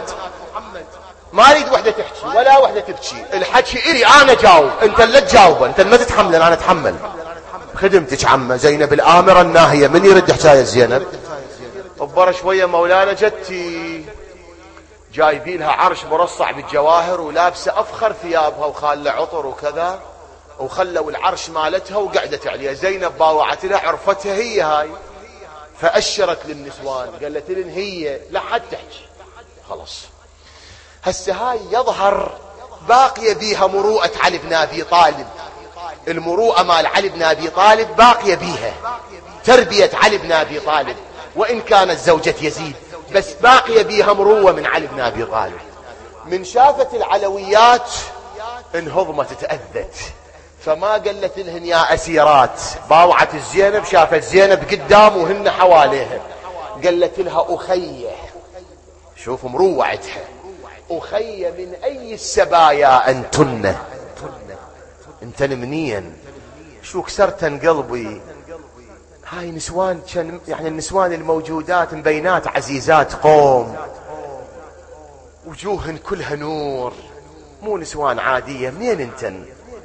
ما أريد وحدة تحكي ولا وحدة تبكي، الحكي إلي أنا جاوب، انت لا تجاوبه، انت ما تتحمل أنا أتحمل. خدمتك عمه زينب الآمرة الناهية. من يرد حكاية زينب؟ طبر شوية مولانا جتي جايبين لها عرش مرصع بالجواهر ولابسة أفخر ثيابها وخالة عطر وكذا، وخلوا العرش مالتها وقعدت عليها. زينب باوعت لها عرفتها هي هاي، فأشرت للنسوان قالت لهم هي لا حد تحكي خلاص. هسه هاي يظهر باقية بيها مروءة علي بن أبي طالب، المروءة مال علي بن أبي طالب باقية بيها، تربية علي بن أبي طالب، وإن كانت زوجة يزيد بس باقية بيها مروءة من علي بن أبي طالب. من شافت العلويات انهضمت تأذت، فما قالت لهن يا أسيرات، باوعت الزينب، شافت زينب قدام وهن حواليها، قالت لها أخيه، شوف مروعتها، أخي من أي السبايا أنتن، انتن منين، شو كسرتن قلبي. هاي نسوان كان يعني النسوان الموجودات مبينات عزيزات قوم، وجوهن كلها نور، مو نسوان عادية. منين انتن؟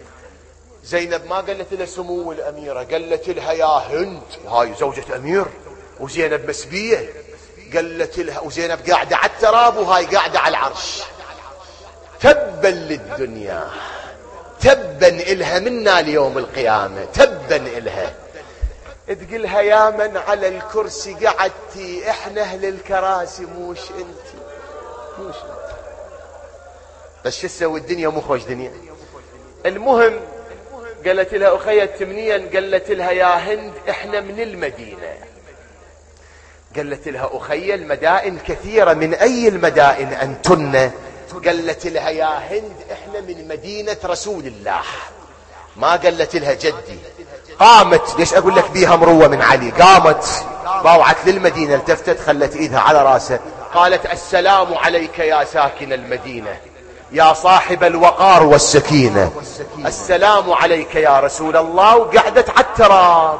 زينب ما قالت لها سمو الأميرة، قالت لها يا هند، وهاي زوجة أمير وزينب مسبية، قالت لها، وزينب قاعدة على التراب وهاي قاعدة على العرش. تبا للدنيا، تبا إلها منا ليوم القيامة، تبا إلها. تقلها يا من على الكرسي قعدتي، احنا اهل الكراسي موش انت، موش انت. بس شو تسوي الدنيا مو خوش دنيا. المهم قالت لها أخي تمنيا، قالت لها يا هند احنا من المدينة. قالت لها أخي المدائن كثيرة، من أي المدائن أنتن؟ قالت لها يا هند احنا من مدينة رسول الله. ما قالت لها جدي. قامت، ليش أقول لك بيها مروة من علي، قامت باوعت للمدينة، التفتت خلت إيدها على راسه، قالت السلام عليك يا ساكن المدينة، يا صاحب الوقار والسكينة، السلام عليك يا رسول الله. وقعدت على التراب.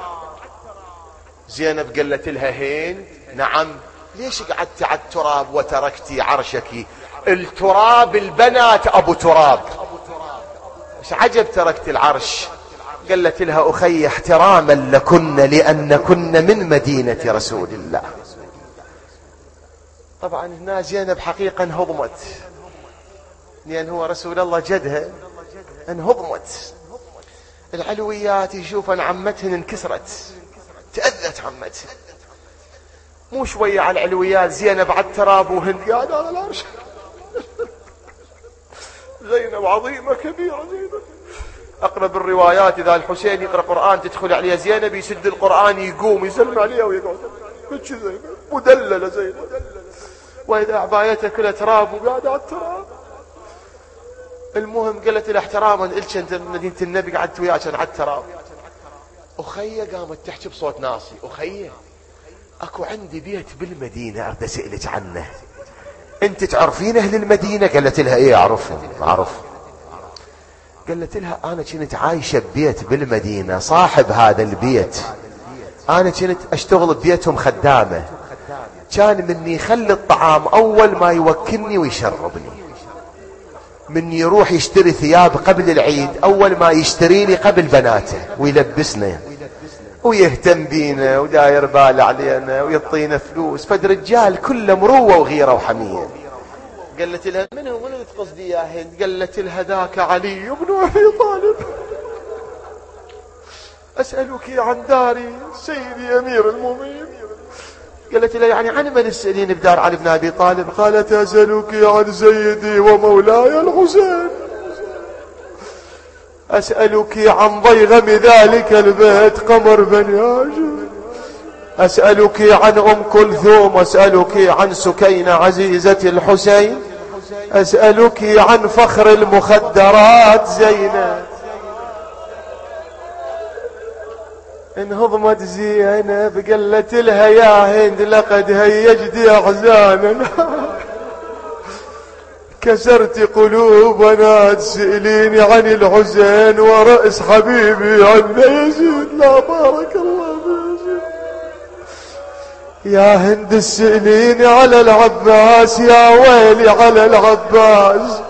زينب قالت لها هند نعم، ليش قعدت على التراب وتركتي عرشك؟ التراب البنات أبو تراب، مش عجب تركت العرش. قالت لها أخي احتراما لكن، لأنكن من مدينة رسول الله. طبعا هنا زينب حقيقة انهضمت، لأن هو رسول الله جدها، انهضمت. العلويات يشوفن عمتهن انكسرت، تأذت عمتهن. مو شوية على العلويات، زينب على التراب وهند قاعدة على العرش. زينب عظيمة كبيرة. زينب أقرب الروايات إذا الحسين يقرأ قرآن تدخل عليه زينب، يسد القرآن يقوم يسلم عليها ويقعد. زينب مدللة زينب، وإذا عبايتها كلها تراب وقاعدة على التراب. المهم قالت له احتراما إلك أنت من مدينة النبي قعدت وياك على التراب. أخي قامت تحكي بصوت ناصي، أخي أكو عندي بيت بالمدينة أريد أسألك عنه، أنت تعرفين أهل المدينة؟ قالت لها إيه أعرفهم أعرف. قالت لها أنا كنت عايشة ببيت بالمدينة، صاحب هذا البيت أنا كنت أشتغل ببيتهم خدامة، كان مني يخلي الطعام أول ما يوكلني ويشربني، من يروح يشتري ثياب قبل العيد أول ما يشتري لي قبل بناته ويلبسنا ويهتم بينا وداير بال علينا ويعطينا فلوس. فد رجال كله مروة وغيرة وحمية. قالت لها من هو اللي تقصدي يا هند؟ قالت لها ذاك علي بن أبي طالب. أسألك عن داري سيدي أمير المؤمنين. قالت لها يعني عن من تسألين بدار علي بن أبي طالب؟ قالت أسألك عن سيدي ومولاي الحسين، أسألك عن ضيغم ذلك البيت قمر بن هاشم، أسألك عن أم كلثوم، أسألك عن سكينة عزيزة الحسين، أسألك عن فخر المخدرات زينب. انهضمت زينب قالت لها يا هند لقد هيجت أحزانا، كسرت قلوبنا، تسأليني عن الحسين ورأس حبيبي عن يزيد. لا بارك الله فيك يا هند، تسأليني على العباس، يا ويلي على العباس،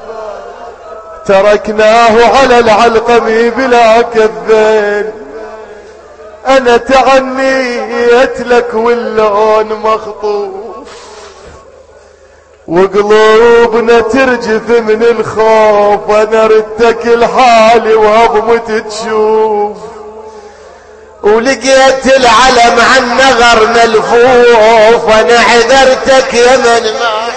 تركناه على العلقم بلا كذين، أنا تعنيت لك واللون مخطوف، وقلوبنا ترجف من الخوف، أنا ردتك لحالي وهضمت تشوف، ولقيت العلم عن نغر ملفوف، أنا عذرتك يا من ما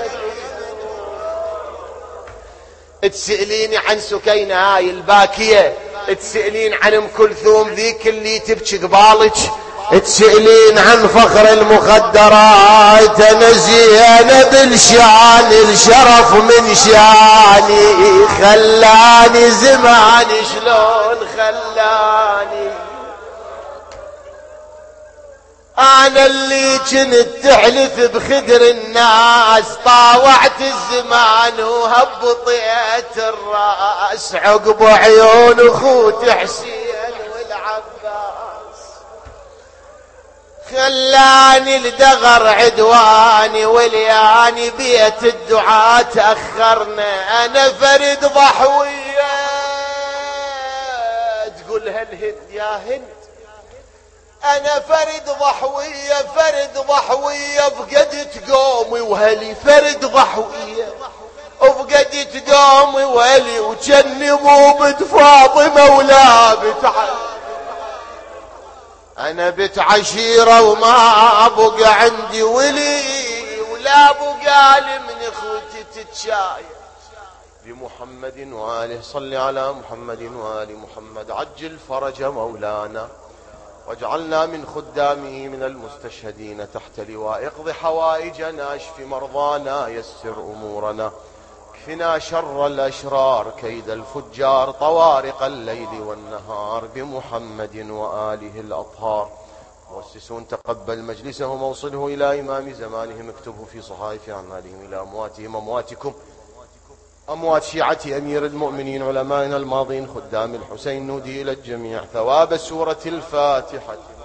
تسأليني عن سكينة هاي الباكية، تسألين عن ام كلثوم ذيك اللي تبكي قبالك، تسألين عن فخر المخدرات، انا زينب الشان الشرف من شاني، خلاني زمان شلون خلاني، انا اللي كنت تحلف بخدر الناس، طاوعت الزمان وهبطيت الراس، عقب عيون اخوت حسين والعباس، خلاني الدغر عدواني، ولياني بيت الدعاء تأخرنا، انا فرد ضحوية. تقول هالهند يا هند أنا فرد ضحوية فرد ضحوية فقدت قومي وهلي فرد ضحوية وفقدت قومي وهلي وجني مو بنت فاطمة ولا بنت أنا بنت عشيرة وما بقى عندي ولي ولا بقى لي من اخوتي تتشاير بمحمد وآله. صل على محمد وآل محمد. عجل فرج مولانا واجعلنا من خدامه من المستشهدين تحت لواء. اقض حوائجنا اشف مرضانا يسر أمورنا اكفنا شر الأشرار كيد الفجار طوارق الليل والنهار بمحمد وآله الأطهار. مؤسسون تقبل مجلسهم ووصله إلى إمام زمانهم اكتبه في صحائف أعمالهم إلى أمواتهم أمواتكم أموات شيعة أمير المؤمنين علمائنا الماضين خدام الحسين. نودي إلى الجميع ثواب سورة الفاتحة.